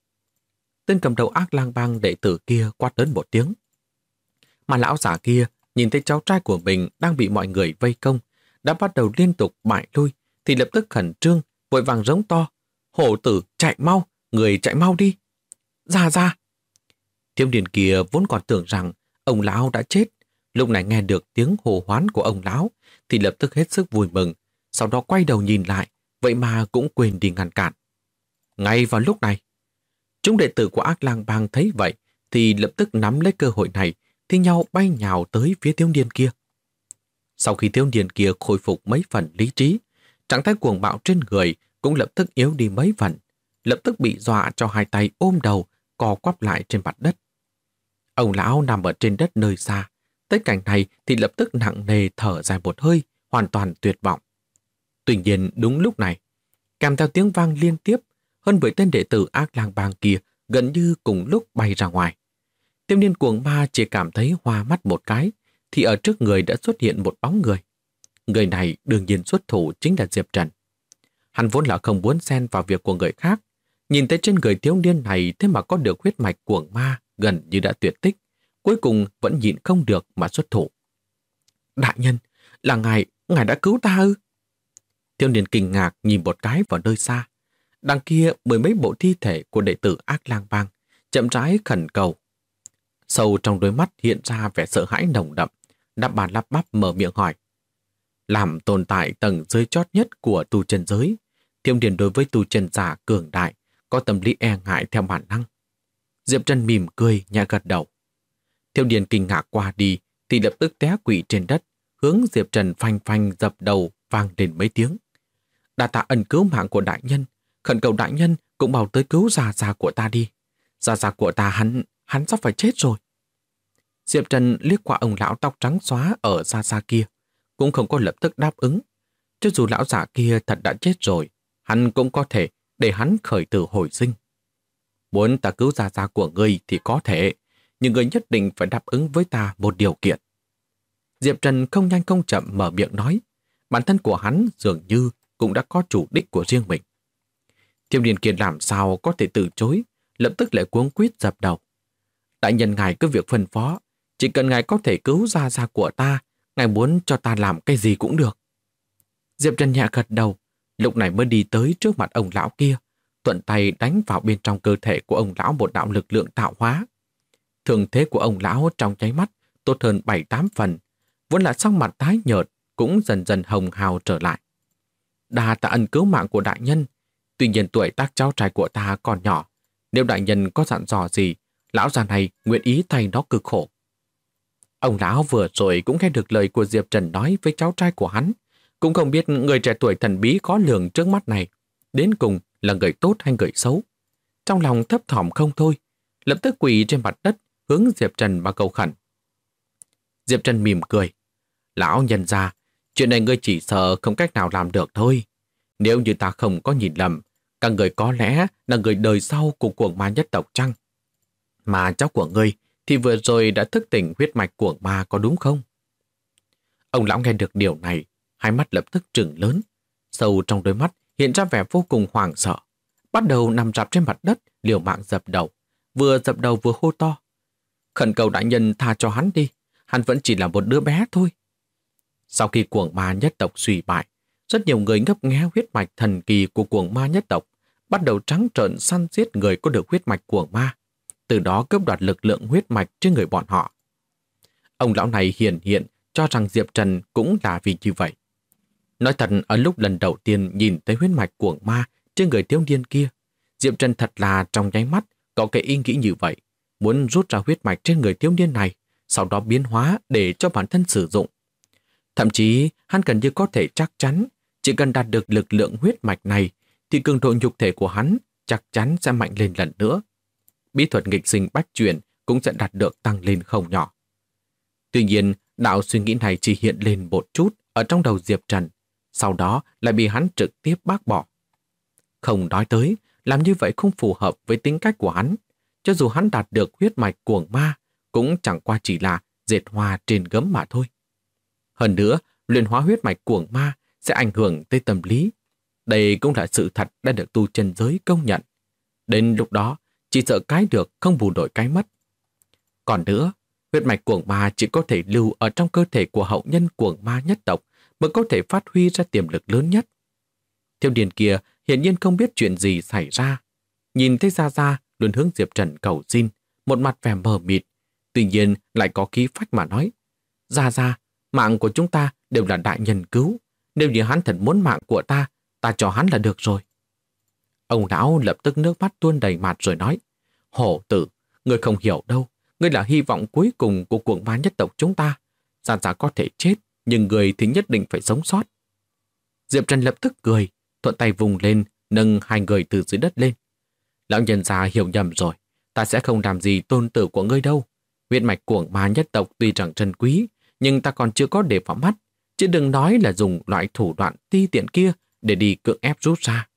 [SPEAKER 1] Tên cầm đầu Ác Lang Bang đệ tử kia quát lớn một tiếng. Mà lão giả kia nhìn thấy cháu trai của mình đang bị mọi người vây công, đã bắt đầu liên tục bại lui, thì lập tức khẩn trương, vội vàng rống to. Hổ tử, chạy mau, người chạy mau đi. Ra ra. Thiếu niên kia vốn còn tưởng rằng ông lão đã chết, lúc này nghe được tiếng hô hoán của ông lão thì lập tức hết sức vui mừng, sau đó quay đầu nhìn lại, vậy mà cũng quên đi ngăn cản. Ngay vào lúc này, chúng đệ tử của Ác Lang Bang thấy vậy thì lập tức nắm lấy cơ hội này, thi nhau bay nhào tới phía thiếu niên kia. Sau khi thiếu niên kia khôi phục mấy phần lý trí, trạng thái cuồng bạo trên người cũng lập tức yếu đi mấy phần, lập tức bị dọa cho hai tay ôm đầu, co quắp lại trên mặt đất. Ông lão nằm ở trên đất nơi xa, thấy cảnh này thì lập tức nặng nề thở dài một hơi, hoàn toàn tuyệt vọng. Tuy nhiên đúng lúc này, kèm theo tiếng vang liên tiếp, hơn 10 tên đệ tử Ác Lang Bang kia gần như cùng lúc bay ra ngoài. Thiếu niên cuồng ma chỉ cảm thấy hoa mắt một cái, thì ở trước người đã xuất hiện một bóng người. Người này đương nhiên xuất thủ chính là Diệp Trần. Hắn vốn là không muốn xen vào việc của người khác, nhìn thấy trên người thiếu niên này thế mà có được huyết mạch cuồng ma gần như đã tuyệt tích, cuối cùng vẫn nhịn không được mà xuất thủ. Đại nhân, là ngài đã cứu ta ư? Thiếu niên kinh ngạc nhìn một cái vào nơi xa. Đằng kia 10 mấy bộ thi thể của đệ tử Ác Lang Bang chậm rãi khẩn cầu. Sâu trong đôi mắt hiện ra vẻ sợ hãi nồng đậm, đáp bàn lắp bắp mở miệng hỏi. Làm tồn tại tầng dưới chót nhất của tu chân giới, thiếu niên đối với tu chân giả cường đại có tâm lý e ngại theo bản năng. Diệp Trần mỉm cười nhẹ gật đầu. Thiếu niên kinh ngạc qua đi thì lập tức té quỵ trên đất, hướng Diệp Trần phanh phanh dập đầu vang lên mấy tiếng. Đa tạ ân cứu mạng của đại nhân, khẩn cầu đại nhân cũng bảo tới cứu già già của ta đi. Già già của ta hắn sắp phải chết rồi. Diệp Trần liếc qua ông lão tóc trắng xóa ở xa xa kia, cũng không có lập tức đáp ứng. Cho dù lão giả kia thật đã chết rồi, hắn cũng có thể để hắn khởi tử hồi sinh. Muốn ta cứu già già của ngươi thì có thể, nhưng ngươi nhất định phải đáp ứng với ta một điều kiện. Diệp Trần không nhanh không chậm mở miệng nói, bản thân của hắn dường như cũng đã có chủ đích của riêng mình. Thiếu niên kia làm sao có thể từ chối, lập tức lại cuống quýt dập đầu. Đại nhân ngài cứ việc phân phó, chỉ cần ngài có thể cứu già già của ta, ngài muốn cho ta làm cái gì cũng được. Diệp Trần nhẹ gật đầu, lúc này mới đi tới trước mặt ông lão kia, thuận tay đánh vào bên trong cơ thể của ông lão một đạo lực lượng tạo hóa. Thường thế của ông lão trong nháy mắt tốt hơn 7-8 phần, vốn là sắc mặt tái nhợt cũng dần dần hồng hào trở lại. đa tạ ân cứu mạng của đại nhân. Tuy nhiên tuổi tác cháu trai của ta còn nhỏ. Nếu đại nhân có dặn dò gì, lão già này nguyện ý thay nó cực khổ. Ông lão vừa rồi cũng nghe được lời của Diệp Trần nói với cháu trai của hắn. Cũng không biết người trẻ tuổi thần bí khó lường trước mắt này đến cùng là người tốt hay người xấu. Trong lòng thấp thỏm không thôi, lập tức quỳ trên mặt đất hướng Diệp Trần mà cầu khẩn. Diệp Trần mỉm cười. Lão nhân gia, chuyện này ngươi chỉ sợ không cách nào làm được thôi. Nếu như ta không có nhìn lầm, các người có lẽ là người đời sau của cuồng ma nhất tộc chăng? Mà cháu của ngươi thì vừa rồi đã thức tỉnh huyết mạch cuồng ma có đúng không? Ông lão nghe được điều này, hai mắt lập tức trừng lớn. Sâu trong đôi mắt hiện ra vẻ vô cùng hoảng sợ. Bắt đầu nằm rạp trên mặt đất, liều mạng dập đầu. Vừa dập đầu vừa hô to. Khẩn cầu đại nhân tha cho hắn đi. Hắn vẫn chỉ là một đứa bé thôi. Sau khi cuồng ma nhất tộc suy bại, rất nhiều người ngấp nghé huyết mạch thần kỳ của cuồng ma nhất tộc, bắt đầu trắng trợn săn giết người có được huyết mạch cuồng ma, từ đó cướp đoạt lực lượng huyết mạch trên người bọn họ. Ông lão này hiển hiện cho rằng Diệp Trần cũng là vì như vậy. Nói thật, ở lúc lần đầu tiên nhìn thấy huyết mạch cuồng ma trên người thiếu niên kia, Diệp Trần thật là trong nháy mắt có cái ý nghĩ như vậy, muốn rút ra huyết mạch trên người thiếu niên này, sau đó biến hóa để cho bản thân sử dụng. Thậm chí, hắn gần như có thể chắc chắn, chỉ cần đạt được lực lượng huyết mạch này, thì cường độ nhục thể của hắn chắc chắn sẽ mạnh lên lần nữa. Bí thuật nghịch sinh bách chuyển cũng sẽ đạt được tăng lên không nhỏ. Tuy nhiên, đạo suy nghĩ này chỉ hiện lên một chút ở trong đầu Diệp Trần, sau đó lại bị hắn trực tiếp bác bỏ. Không nói tới, làm như vậy không phù hợp với tính cách của hắn. Cho dù hắn đạt được huyết mạch cuồng ma, cũng chẳng qua chỉ là dệt hoa trên gấm mà thôi. Hơn nữa, luyện hóa huyết mạch cuồng ma sẽ ảnh hưởng tới tâm lý. Đây cũng là sự thật đã được tu chân giới công nhận. Đến lúc đó, chỉ sợ cái được không bù đổi cái mất. Còn nữa, huyết mạch cuồng ma chỉ có thể lưu ở trong cơ thể của hậu nhân cuồng ma nhất tộc mới có thể phát huy ra tiềm lực lớn nhất. Thiếu niên kia hiển nhiên không biết chuyện gì xảy ra. Nhìn thấy Gia Gia luôn hướng Diệp Trần cầu xin, một mặt vẻ mờ mịt, tuy nhiên lại có khí phách mà nói. Gia Gia, mạng của chúng ta đều là đại nhân cứu. Nếu như hắn thật muốn mạng của ta, ta cho hắn là được rồi. Ông lão lập tức nước mắt tuôn đầy mặt rồi nói. Hổ tử, ngươi không hiểu đâu. Ngươi là hy vọng cuối cùng của cuồng ma nhất tộc chúng ta. Gia Gia có thể chết, nhưng người thì nhất định phải sống sót. Diệp Trần lập tức cười, thuận tay vùng lên, nâng hai người từ dưới đất lên. Lão nhân già hiểu nhầm rồi, ta sẽ không làm gì tôn tử của ngươi đâu. Huyết mạch cuồng ma nhất tộc tuy rằng trân quý, nhưng ta còn chưa có để vào mắt, chứ đừng nói là dùng loại thủ đoạn ti tiện kia để đi cưỡng ép rút ra.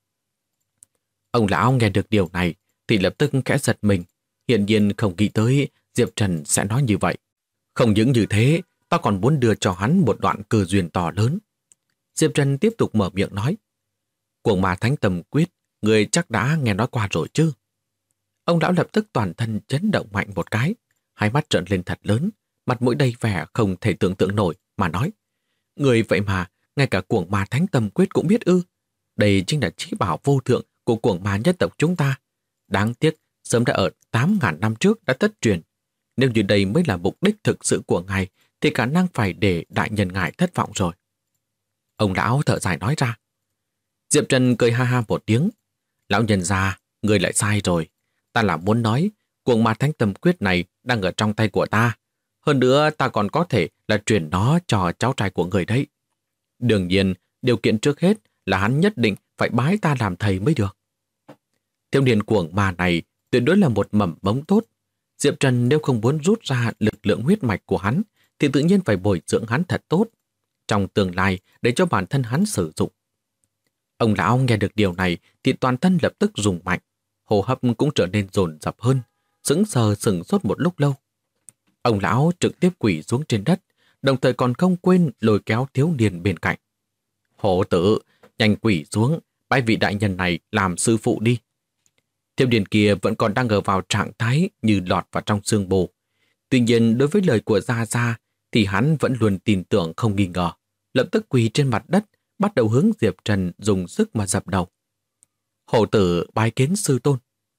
[SPEAKER 1] Ông lão nghe được điều này thì lập tức khẽ giật mình, hiển nhiên không nghĩ tới Diệp Trần sẽ nói như vậy. Không những như thế, ta còn muốn đưa cho hắn một đoạn cơ duyên to lớn. Diệp Trần tiếp tục mở miệng nói. Cuồng ma thánh tâm quyết, người chắc đã nghe nói qua rồi chứ? Ông lão lập tức toàn thân chấn động mạnh một cái, hai mắt trợn lên thật lớn, mặt mũi đầy vẻ không thể tưởng tượng nổi mà nói. Người vậy mà, ngay cả cuồng ma thánh tâm quyết cũng biết ư? Đây chính là chí bảo vô thượng của cuồng ma nhất tộc chúng ta. Đáng tiếc, sớm đã ở 8.000 năm trước đã thất truyền. Nếu như đây mới là mục đích thực sự của ngài, thì khả năng phải để đại nhân ngài thất vọng rồi. Ông lão thở dài nói ra. Diệp Trần cười ha ha một tiếng. Lão nhân già, người lại sai rồi. Ta là muốn nói, cuồng ma thánh tâm quyết này đang ở trong tay của ta. Hơn nữa ta còn có thể là truyền nó cho cháu trai của người đấy. Đương nhiên, điều kiện trước hết là hắn nhất định phải bái ta làm thầy mới được. Thiếu niên cuồng ma này tuyệt đối là một mầm mống tốt. Diệp Trần nếu không muốn rút ra lực lượng huyết mạch của hắn, thì tự nhiên phải bồi dưỡng hắn thật tốt, trong tương lai để cho bản thân hắn sử dụng. Ông lão nghe được điều này thì toàn thân lập tức rung mạnh, hô hấp cũng trở nên dồn dập hơn, sững sờ sững sốt một lúc lâu. Ông lão trực tiếp quỳ xuống trên đất, đồng thời còn không quên lôi kéo thiếu niên bên cạnh. Hổ tử, nhanh quỳ xuống, bái vị đại nhân này làm sư phụ đi. Thiếu niên kia vẫn còn đang ở vào trạng thái như lọt vào trong xương bồ. Tuy nhiên đối với lời của Gia Gia thì hắn vẫn luôn tin tưởng không nghi ngờ, lập tức quỳ trên mặt đất, bắt đầu hướng Diệp Trần dùng sức mà dập đầu. Hổ tử bái kiến sư tôn.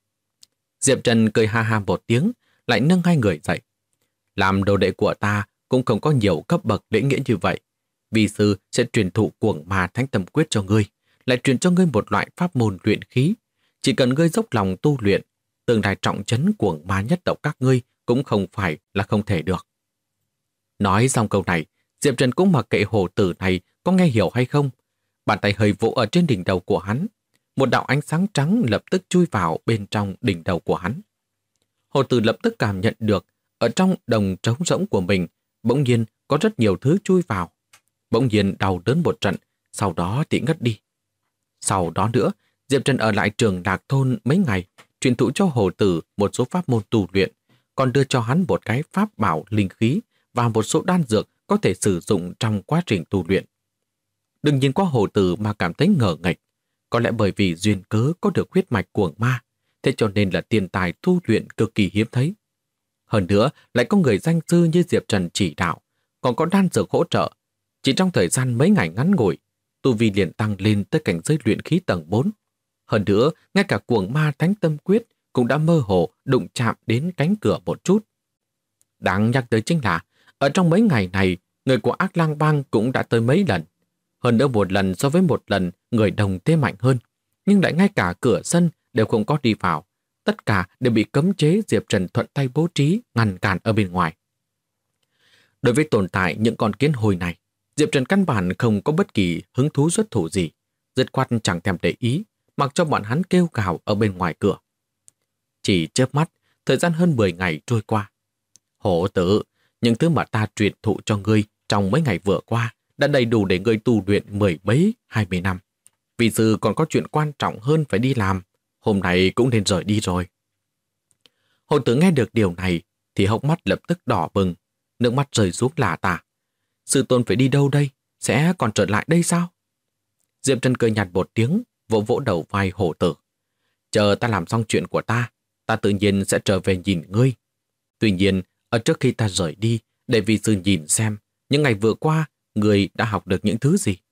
[SPEAKER 1] Diệp Trần cười ha ha một tiếng, lại nâng hai người dậy. Làm đồ đệ của ta cũng không có nhiều cấp bậc lễ nghĩa như vậy. Vì sư sẽ truyền thụ cuồng ma thánh tâm quyết cho ngươi, lại truyền cho ngươi một loại pháp môn luyện khí. Chỉ cần ngươi dốc lòng tu luyện, tương lai trọng trấn cuồng ma nhất tộc các ngươi cũng không phải là không thể được. Nói xong câu này, Diệp Trần cũng mặc kệ hổ tử này có nghe hiểu hay không. Bàn tay hơi vỗ ở trên đỉnh đầu của hắn. Một đạo ánh sáng trắng lập tức chui vào bên trong đỉnh đầu của hắn. Hổ tử lập tức cảm nhận được ở trong đồng trống rỗng của mình bỗng nhiên có rất nhiều thứ chui vào. Bỗng nhiên đau đớn một trận, sau đó thì ngất đi. Sau đó nữa, Diệp Trần ở lại trường Lạc Thôn mấy ngày, truyền thụ cho hổ tử một số pháp môn tu luyện, còn đưa cho hắn một cái pháp bảo linh khí và một số đan dược có thể sử dụng trong quá trình tu luyện. Đừng nhìn qua hổ tử mà cảm thấy ngờ nghệch, có lẽ bởi vì duyên cớ có được huyết mạch cuồng ma, thế cho nên là tiền tài tu luyện cực kỳ hiếm thấy. Hơn nữa, lại có người danh sư như Diệp Trần chỉ đạo, còn có đan dược hỗ trợ. Chỉ trong thời gian mấy ngày ngắn ngủi, tu vi liền tăng lên tới cảnh giới luyện khí tầng 4. Hơn nữa, ngay cả cuồng ma thánh tâm quyết cũng đã mơ hồ đụng chạm đến cánh cửa một chút. Đáng nhắc tới chính là, ở trong mấy ngày này, người của Ác Lang Bang cũng đã tới mấy lần. Hơn nữa một lần so với một lần, người đồng thế mạnh hơn. Nhưng lại ngay cả cửa sân đều không có đi vào. Tất cả đều bị cấm chế Diệp Trần thuận tay bố trí, ngăn cản ở bên ngoài. Đối với tồn tại những con kiến hôi này, Diệp Trần căn bản không có bất kỳ hứng thú xuất thủ gì. Dứt khoát chẳng thèm để ý, mặc cho bọn hắn kêu gào ở bên ngoài cửa. Chỉ chớp mắt, thời gian hơn 10 ngày trôi qua. Hổ tử, những thứ mà ta truyền thụ cho ngươi trong mấy ngày vừa qua đã đầy đủ để ngươi tu luyện 10 mấy, 20 năm. Vì sư còn có chuyện quan trọng hơn phải đi làm, hôm nay cũng nên rời đi rồi. Hổ tử nghe được điều này thì hốc mắt lập tức đỏ bừng, nước mắt rơi xuống lả tả. Sư tôn phải đi đâu đây? Sẽ còn trở lại đây sao? Diệp Trần cười nhạt một tiếng, vỗ vỗ đầu vai hổ tử. Chờ ta làm xong chuyện của ta tự nhiên sẽ trở về nhìn ngươi. Tuy nhiên, ở trước khi ta rời đi, để vị sư nhìn xem những ngày vừa qua ngươi đã học được những thứ gì.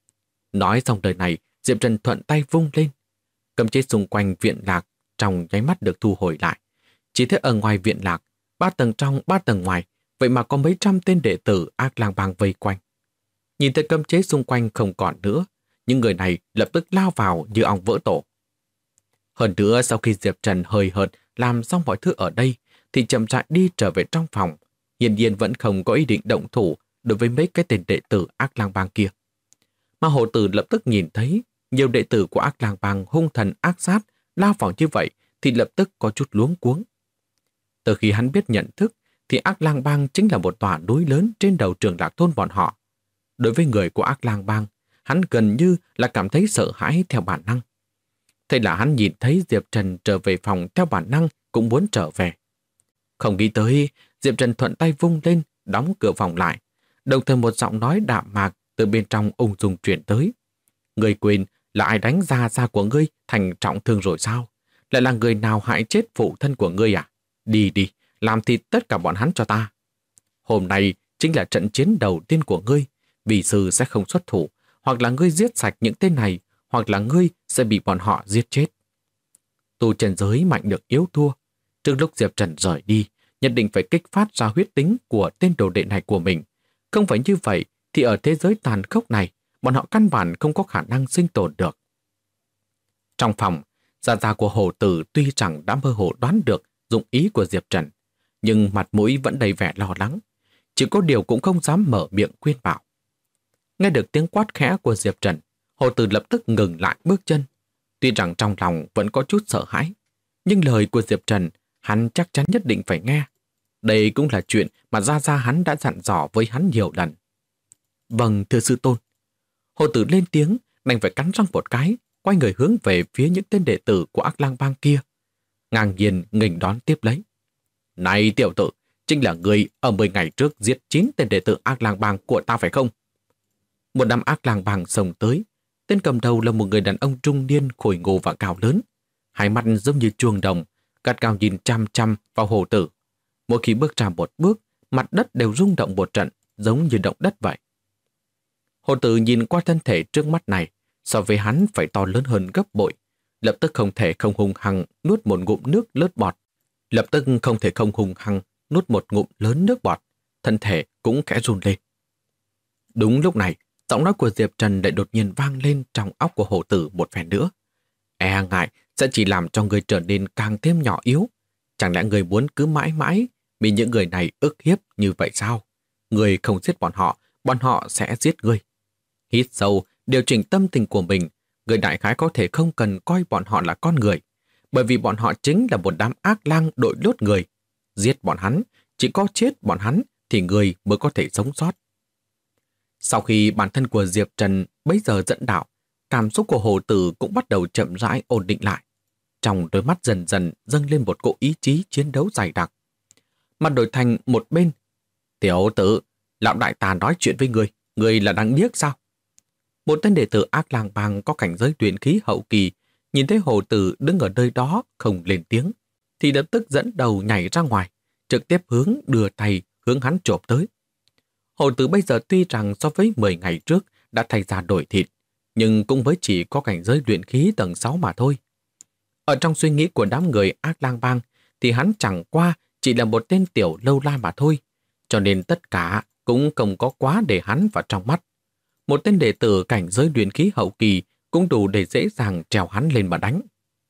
[SPEAKER 1] Nói xong đời này, Diệp Trần thuận tay vung lên. Cấm chế xung quanh viện lạc trong nháy mắt được thu hồi lại. Chỉ thấy ở ngoài viện lạc, 3 tầng trong 3 tầng ngoài, vậy mà có mấy trăm tên đệ tử Ác Lang Bang vây quanh. Nhìn thấy cấm chế xung quanh không còn nữa, những người này lập tức lao vào như ong vỡ tổ. Hơn nữa, sau khi Diệp Trần hời hợt làm xong mọi thứ ở đây, thì chậm rãi đi trở về trong phòng. Hiển nhiên vẫn không có ý định động thủ đối với mấy cái tên đệ tử Ác Lang Bang kia. Mà hổ tử lập tức nhìn thấy nhiều đệ tử của Ác Lang Bang hung thần ác sát lao vào như vậy thì lập tức có chút luống cuống. Từ khi hắn biết nhận thức thì Ác Lang Bang chính là một tòa núi lớn trên đầu trường Lạc Thôn bọn họ. Đối với người của Ác Lang Bang, hắn gần như là cảm thấy sợ hãi theo bản năng. Thế là hắn nhìn thấy Diệp Trần trở về phòng theo bản năng cũng muốn trở về. Không nghĩ tới, Diệp Trần thuận tay vung lên, đóng cửa phòng lại. Đồng thời một giọng nói đạm mạc từ bên trong ung dung truyền tới. Ngươi quên là ai đánh gia của ngươi thành trọng thương rồi sao? Lại là người nào hại chết phụ thân của ngươi à? Đi đi, làm thịt tất cả bọn hắn cho ta. Hôm nay chính là trận chiến đầu tiên của ngươi. Vì sư sẽ không xuất thủ, hoặc là ngươi giết sạch những tên này, hoặc là ngươi sẽ bị bọn họ giết chết. Tu chân giới mạnh được yếu thua. Trước lúc Diệp Trần rời đi, nhất định phải kích phát ra huyết tính của tên đồ đệ này của mình. Không phải như vậy thì ở thế giới tàn khốc này, bọn họ căn bản không có khả năng sinh tồn được. Trong phòng, gia của hổ tử tuy chẳng đã mơ hồ đoán được dụng ý của Diệp Trần, nhưng mặt mũi vẫn đầy vẻ lo lắng. Chỉ có điều cũng không dám mở miệng khuyên bảo. Nghe được tiếng quát khẽ của Diệp Trần, hổ tử lập tức ngừng lại bước chân. Tuy rằng trong lòng vẫn có chút sợ hãi, nhưng lời của Diệp Trần hắn chắc chắn nhất định phải nghe. Đây cũng là chuyện mà gia hắn đã dặn dò với hắn nhiều lần. Vâng, thưa sư tôn. Hổ tử lên tiếng, đành phải cắn răng một cái, quay người hướng về phía những tên đệ tử của Ác Lang Bang kia. Ngang nhiên nghênh đón tiếp lấy. Này tiểu tử, chính là người ở 10 ngày trước giết 9 tên đệ tử Ác Lang Bang của ta phải không? Một đám Ác Lang Bang xông tới. Tên cầm đầu là một người đàn ông trung niên khôi ngô và cao lớn. Hai mắt giống như chuông đồng, gắt gao nhìn chăm chăm vào hổ tử. Mỗi khi bước ra một bước, mặt đất đều rung động một trận, giống như động đất vậy. Hổ tử nhìn qua thân thể trước mắt này, so với hắn phải to lớn hơn gấp bội, lập tức không thể không hung hăng nuốt một ngụm nước lướt bọt. Thân thể cũng khẽ run lên. Đúng lúc này, Giọng nói của Diệp Trần lại đột nhiên vang lên trong óc của hổ tử một phen nữa. E ngại sẽ chỉ làm cho người trở nên càng thêm nhỏ yếu. Chẳng lẽ người muốn cứ mãi mãi bị những người này ức hiếp như vậy sao? Người không giết bọn họ sẽ giết người. Hít sâu, điều chỉnh tâm tình của mình, người đại khái có thể không cần coi bọn họ là con người, bởi vì bọn họ chính là một đám ác lang đội lốt người. Giết bọn hắn, chỉ có chết bọn hắn thì người mới có thể sống sót. Sau khi bản thân của Diệp Trần bấy giờ dẫn đạo, cảm xúc của hồ tử cũng bắt đầu chậm rãi ổn định lại. Trong đôi mắt dần dần dâng lên một cỗ ý chí chiến đấu dày đặc. Mặt đổi thành một bên. Tiểu tử, lão đại tà nói chuyện với người là đang điếc sao? Một tên đệ tử ác lang bang có cảnh giới luyện khí hậu kỳ, nhìn thấy hồ tử đứng ở nơi đó không lên tiếng, thì lập tức dẫn đầu nhảy ra ngoài, trực tiếp đưa tay hướng hắn chộp tới. Hồ tử bây giờ tuy rằng so với 10 ngày trước đã thay ra đổi thịt, nhưng cũng với chỉ có cảnh giới luyện khí tầng 6 mà thôi. Ở trong suy nghĩ của đám người ác lang bang thì hắn chẳng qua chỉ là một tên tiểu lâu la mà thôi, cho nên tất cả cũng không có quá để hắn vào trong mắt. Một tên đệ tử cảnh giới luyện khí hậu kỳ cũng đủ để dễ dàng trèo hắn lên mà đánh.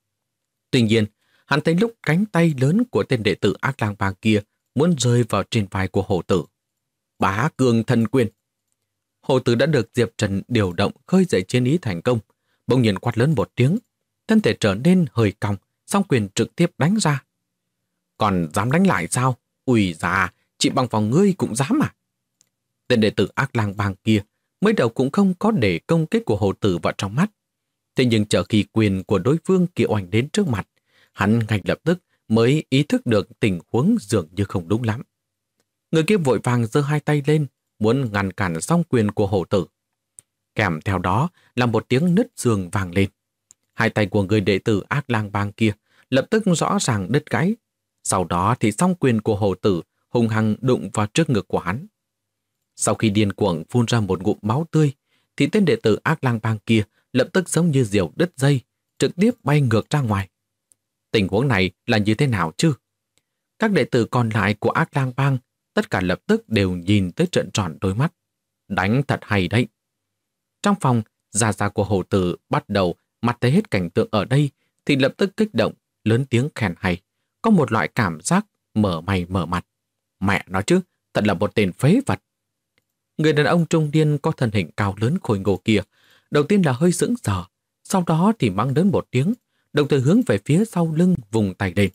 [SPEAKER 1] Tuy nhiên, hắn thấy lúc cánh tay lớn của tên đệ tử ác lang bang kia muốn rơi vào trên vai của hồ tử. Bá cương thân quyền. Hồ tử đã được Diệp Trần điều động khơi dậy chiến ý thành công, bỗng nhiên quát lớn một tiếng, thân thể trở nên hơi cong, song quyền trực tiếp đánh ra. Còn dám đánh lại sao? Ui da, chỉ bằng vào ngươi cũng dám à? Tên đệ tử ác lang bang kia mới đầu cũng không có để công kích của hồ tử vào trong mắt. Thế nhưng chờ khi quyền của đối phương kia oanh đến trước mặt, hắn ngay lập tức mới ý thức được tình huống dường như không đúng lắm. Người kia vội vàng giơ hai tay lên, muốn ngăn cản song quyền của hồ tử. Kèm theo đó là một tiếng nứt xương vang lên. Hai tay của người đệ tử ác lang bang kia lập tức rõ ràng đứt gãy. Sau đó thì song quyền của hồ tử hung hăng đụng vào trước ngực của hắn. Sau khi điên cuồng phun ra một ngụm máu tươi, thì tên đệ tử ác lang bang kia lập tức giống như diều đứt dây, trực tiếp bay ngược ra ngoài. Tình huống này là như thế nào chứ? Các đệ tử còn lại của ác lang bang tất cả lập tức đều nhìn tới trợn tròn đôi mắt. Đánh thật hay đấy. Trong phòng, gia của hồ tử bắt đầu mặt thấy hết cảnh tượng ở đây thì lập tức kích động, lớn tiếng khen hay. Có một loại cảm giác mở mày mở mặt. Mẹ nói chứ, thật là một tên phế vật. Người đàn ông trung niên có thân hình cao lớn khôi ngô kia, đầu tiên là hơi sững sờ, sau đó thì mắng lớn một tiếng, đồng thời hướng về phía sau lưng vùng tay lên.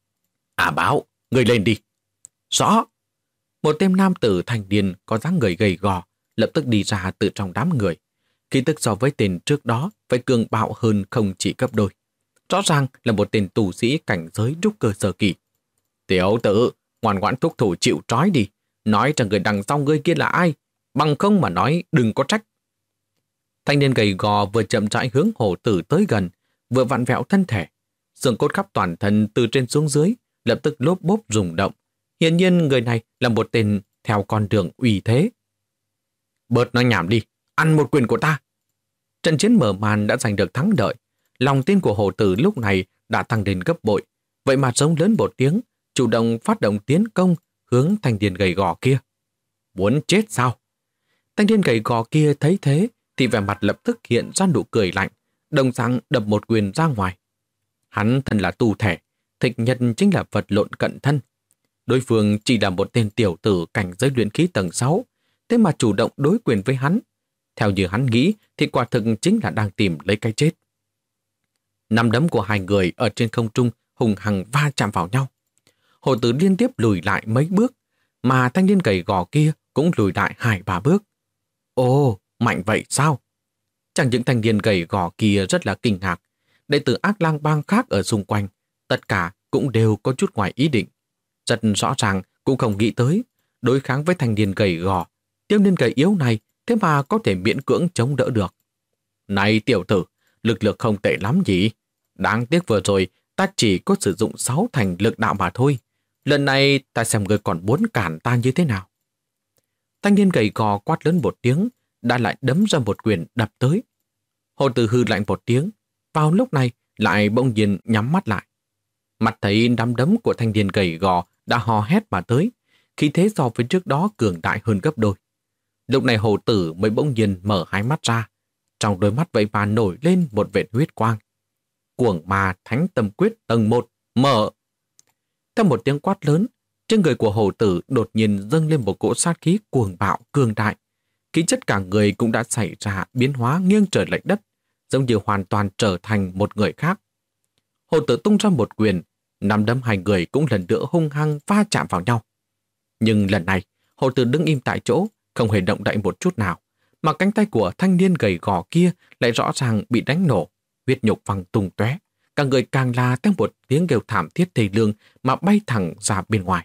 [SPEAKER 1] À Báo, người lên đi. Rõ. Một tên nam tử thanh niên có dáng người gầy gò lập tức đi ra từ trong đám người. Khí tức so với tên trước đó phải cường bạo hơn không chỉ gấp đôi. Rõ ràng là một tên tù sĩ cảnh giới trúc cơ sơ kỳ. Tiểu tử, ngoan ngoãn thúc thủ chịu trói đi. Nói cho người đằng sau ngươi kia là ai, bằng không mà nói đừng có trách. Thanh niên gầy gò vừa chậm rãi hướng hồ tử tới gần, vừa vặn vẹo thân thể. Xương cốt khắp toàn thân từ trên xuống dưới lập tức lốp bốp rung động. Hiển nhiên người này là một tên theo con đường uy thế. Bớt nói nhảm đi, ăn một quyền của ta. Trận chiến mở màn đã giành được thắng lợi. Lòng tin của hồ tử lúc này đã tăng đến gấp bội. Vậy mà giống lớn một tiếng, chủ động phát động tiến công hướng thanh niên gầy gò kia. Muốn chết sao? Thanh niên gầy gò kia thấy thế thì vẻ mặt lập tức hiện ra nụ cười lạnh, đồng sáng đập một quyền ra ngoài. Hắn thân là tù thể, thích nhất chính là vật lộn cận thân. Đối phương chỉ là một tên tiểu tử cảnh giới luyện khí tầng 6, thế mà chủ động đối quyền với hắn. Theo như hắn nghĩ thì quả thực chính là đang tìm lấy cái chết. Nắm đấm của hai người ở trên không trung hùng hăng va chạm vào nhau. Hồ tử liên tiếp lùi lại mấy bước, mà thanh niên gầy gò kia cũng lùi lại 2-3 bước. Ồ, mạnh vậy sao? Chẳng những thanh niên gầy gò kia rất là kinh ngạc, đệ tử ác lang bang khác ở xung quanh, tất cả cũng đều có chút ngoài ý định. Rất rõ ràng cũng không nghĩ tới, đối kháng với thanh niên gầy gò, thiếu niên gầy yếu này thế mà có thể miễn cưỡng chống đỡ được. Này tiểu tử, lực lượng không tệ lắm nhỉ? Đáng tiếc vừa rồi ta chỉ có sử dụng 6 thành lực đạo mà thôi. Lần này ta xem người còn muốn cản ta như thế nào. Thanh niên gầy gò quát lớn một tiếng, đã lại đấm ra một quyền đập tới. Hồ tử hư lạnh một tiếng, vào lúc này lại bỗng nhiên nhắm mắt lại. Mặt thấy nắm đấm của thanh niên gầy gò đã hò hét mà tới, khí thế so với trước đó cường đại hơn gấp đôi. Lúc này hồ tử mới bỗng nhiên mở hai mắt ra. Trong đôi mắt vậy mà nổi lên một vệt huyết quang. Cuồng ma thánh tâm quyết tầng 1, mở. Theo một tiếng quát lớn, trên người của hồ tử đột nhiên dâng lên một cỗ sát khí cuồng bạo cường đại. Khí chất cả người cũng đã xảy ra biến hóa nghiêng trời lệch đất, giống như hoàn toàn trở thành một người khác. Hồ tử tung ra một quyền, nắm đấm hai người cũng lần nữa hung hăng va chạm vào nhau. Nhưng lần này, hồ tử đứng im tại chỗ, không hề động đậy một chút nào, mà cánh tay của thanh niên gầy gò kia lại rõ ràng bị đánh nổ, huyết nhục văng tung tóe, cả người càng là theo một tiếng kêu thảm thiết thê lương mà bay thẳng ra bên ngoài.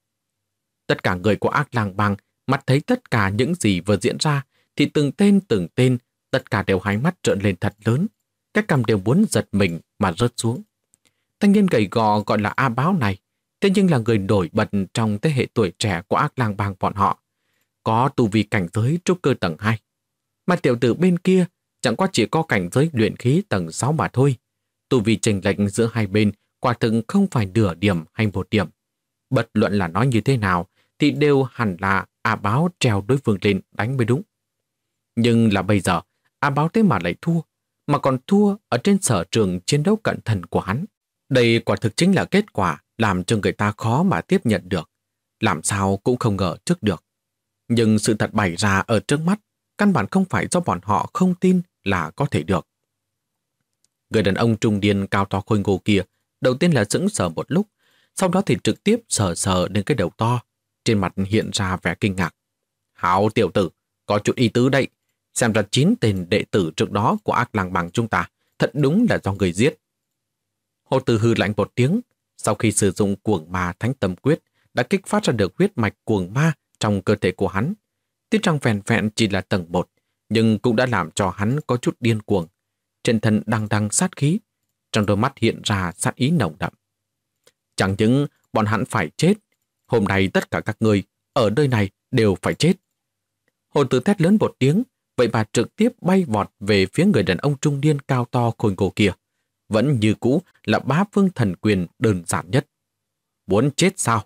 [SPEAKER 1] Tất cả người của Ác Lang Bang mắt thấy tất cả những gì vừa diễn ra thì từng tên, tất cả đều hai mắt trợn lên thật lớn, các cằm đều muốn giật mình mà rớt xuống. Thanh niên gầy gò gọi là A Báo này, thế nhưng là người nổi bật trong thế hệ tuổi trẻ của Ác Lang Bang bọn họ, có tu vi cảnh giới trúc cơ tầng 2. Mà tiểu tử bên kia chẳng qua chỉ có cảnh giới luyện khí tầng 6 mà thôi. Tu vi chênh lệch giữa hai bên quả thực không phải nửa điểm hay một điểm. Bất luận là nói như thế nào thì đều hẳn là A Báo trèo đối phương lên đánh mới đúng. Nhưng là bây giờ, A Báo thế mà lại thua, mà còn thua ở trên sở trường chiến đấu cận thần của hắn. Đây quả thực chính là kết quả làm cho người ta khó mà tiếp nhận được, làm sao cũng không ngờ trước được. Nhưng sự thật bày ra ở trước mắt, căn bản không phải do bọn họ không tin là có thể được. Người đàn ông trung niên cao to khôi ngô kia đầu tiên là sững sờ một lúc, sau đó thì trực tiếp sờ sờ đến cái đầu to, trên mặt hiện ra vẻ kinh ngạc. Hảo tiểu tử, có chút ý tứ đây, xem ra 9 tên đệ tử trước đó của Ác Lang Bang chúng ta thật đúng là do người giết. Hồ Tử hừ lạnh một tiếng, sau khi sử dụng cuồng ma thánh tâm quyết đã kích phát ra được huyết mạch cuồng ma trong cơ thể của hắn. Tuy rằng vẹn vẹn chỉ là tầng 1, nhưng cũng đã làm cho hắn có chút điên cuồng. Trên thân đằng đằng sát khí, trong đôi mắt hiện ra sát ý nồng đậm. Chẳng những bọn hắn phải chết, hôm nay tất cả các người ở nơi này đều phải chết. Hồ Tử thét lớn một tiếng, vậy mà trực tiếp bay vọt về phía người đàn ông trung niên cao to khôi ngô kia. Vẫn như cũ là bá vương thần quyền đơn giản nhất. Muốn chết sao?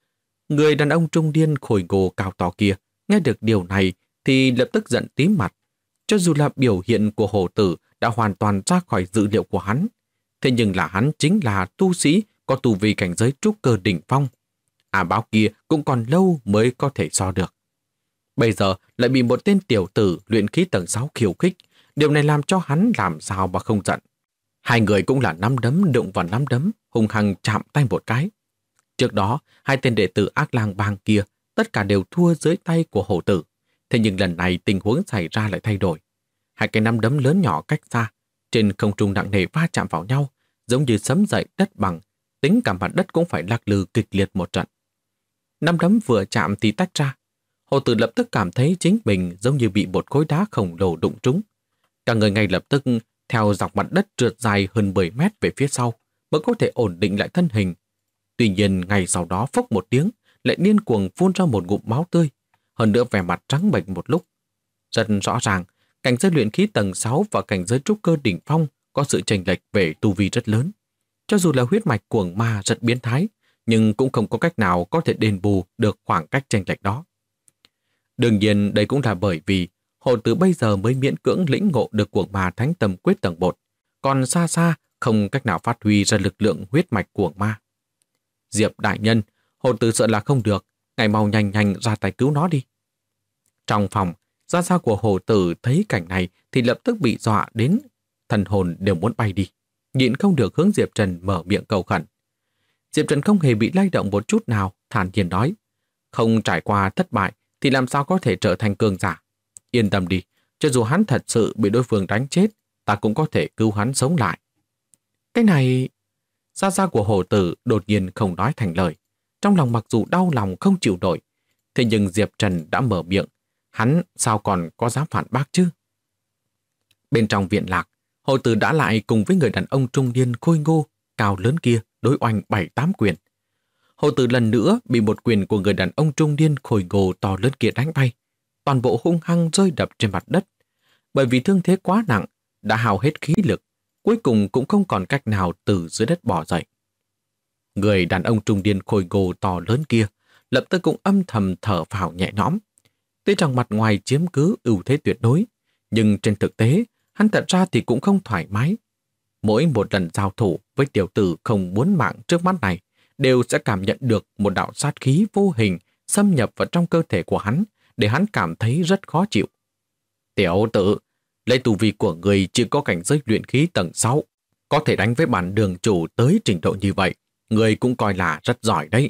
[SPEAKER 1] Người đàn ông trung niên khôi ngô cao to kia nghe được điều này thì lập tức giận tím mặt. Cho dù là biểu hiện của Hồ Tử đã hoàn toàn ra khỏi dự liệu của hắn, thế nhưng là hắn chính là tu sĩ có tu vi cảnh giới trúc cơ đỉnh phong. A Báo kia cũng còn lâu mới có thể so được. Bây giờ lại bị một tên tiểu tử luyện khí tầng 6 khiêu khích, điều này làm cho hắn làm sao mà không giận. Hai người cũng là nắm đấm đụng vào nắm đấm, hung hăng chạm tay một cái. Trước đó, hai tên đệ tử Ác Lang Bang kia tất cả đều thua dưới tay của Hồ Tử. Thế nhưng lần này tình huống xảy ra lại thay đổi. Hai cái nắm đấm lớn nhỏ cách xa, trên không trung nặng nề va chạm vào nhau, giống như sấm dậy đất bằng, tính cả mặt đất cũng phải lắc lư kịch liệt một trận. Nắm đấm vừa chạm thì tách ra. Hồ Tử lập tức cảm thấy chính mình giống như bị một khối đá khổng lồ đụng trúng. Cả người ngay lập tức theo dọc mặt đất trượt dài hơn 10 mét về phía sau mới có thể ổn định lại thân hình. Tuy nhiên ngay sau đó phốc một tiếng lại điên cuồng phun ra một ngụm máu tươi, hơn nữa vẻ mặt trắng bệch một lúc. Rất rõ ràng, cảnh giới luyện khí tầng 6 và cảnh giới trúc cơ đỉnh phong có sự chênh lệch về tu vi rất lớn. Cho dù là huyết mạch cuồng ma rất biến thái, nhưng cũng không có cách nào có thể đền bù được khoảng cách chênh lệch đó. Đương nhiên đây cũng là bởi vì Hồ Tử bây giờ mới miễn cưỡng lĩnh ngộ được cuồng ma thánh tâm quyết tầng 1, còn xa xa không cách nào phát huy ra lực lượng huyết mạch cuồng ma. Diệp đại nhân, Hồ Tử sợ là không được, ngài mau nhanh nhanh ra tay cứu nó đi. Trong phòng, gia gia của Hồ Tử thấy cảnh này thì lập tức bị dọa đến thần hồn đều muốn bay đi, nhịn không được hướng Diệp Trần mở miệng cầu khẩn. Diệp Trần không hề bị lay động một chút nào, thản nhiên nói, không trải qua thất bại thì làm sao có thể trở thành cường giả. Yên tâm đi, cho dù hắn thật sự bị đối phương đánh chết, ta cũng có thể cứu hắn sống lại. Cái này... Gia gia của Hồ Tử đột nhiên không nói thành lời. Trong lòng mặc dù đau lòng không chịu nổi, thế nhưng Diệp Trần đã mở miệng, hắn sao còn có dám phản bác chứ? Bên trong viện lạc, Hồ Tử đã lại cùng với người đàn ông trung niên khôi ngô, cao lớn kia đối oanh 7-8 quyền. Hồ Tử lần nữa bị một quyền của người đàn ông trung niên khôi ngô to lớn kia đánh bay, toàn bộ hung hăng rơi đập trên mặt đất. Bởi vì thương thế quá nặng, đã hao hết khí lực, cuối cùng cũng không còn cách nào từ dưới đất bò dậy. Người đàn ông trung niên khôi ngô to lớn kia lập tức cũng âm thầm thở phào nhẹ nhõm. Tuy rằng mặt ngoài chiếm cứ ưu thế tuyệt đối, nhưng trên thực tế, hắn thật ra thì cũng không thoải mái. Mỗi một lần giao thủ với tiểu tử không muốn mạng trước mắt này, đều sẽ cảm nhận được một đạo sát khí vô hình xâm nhập vào trong cơ thể của hắn, để hắn cảm thấy rất khó chịu. Tiểu tử, lấy tu vi của người chỉ có cảnh giới luyện khí tầng 6, có thể đánh với bản đường chủ tới trình độ như vậy, người cũng coi là rất giỏi đấy.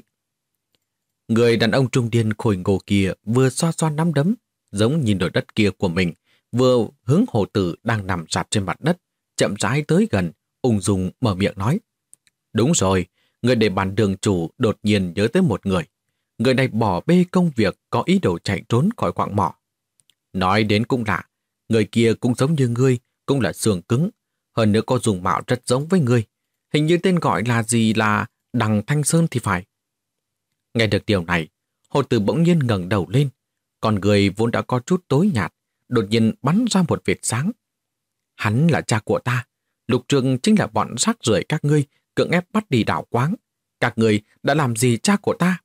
[SPEAKER 1] Người đàn ông trung niên khôi ngô kia vừa xoa xoa nắm đấm, giống nhìn đồi đất kia của mình, vừa hướng Hồ Tử đang nằm sạt trên mặt đất, chậm rãi tới gần, ung dung mở miệng nói. Đúng rồi, người để bản đường chủ đột nhiên nhớ tới một người. Người này bỏ bê công việc, có ý đồ chạy trốn khỏi quạng mỏ. Nói đến cũng lạ, người kia cũng giống như ngươi, cũng là xương cứng, hơn nữa có dùng mạo rất giống với ngươi. Hình như tên gọi là gì là Đằng Thanh Sơn thì phải. Nghe được điều này, Hồ Tử bỗng nhiên ngẩng đầu lên, còn người vốn đã có chút tối nhạt, đột nhiên bắn ra một vệt sáng. Hắn là cha của ta, Lục Trường chính là bọn rác rưởi các ngươi cưỡng ép bắt đi đảo Quáng. Các ngươi đã làm gì cha của ta?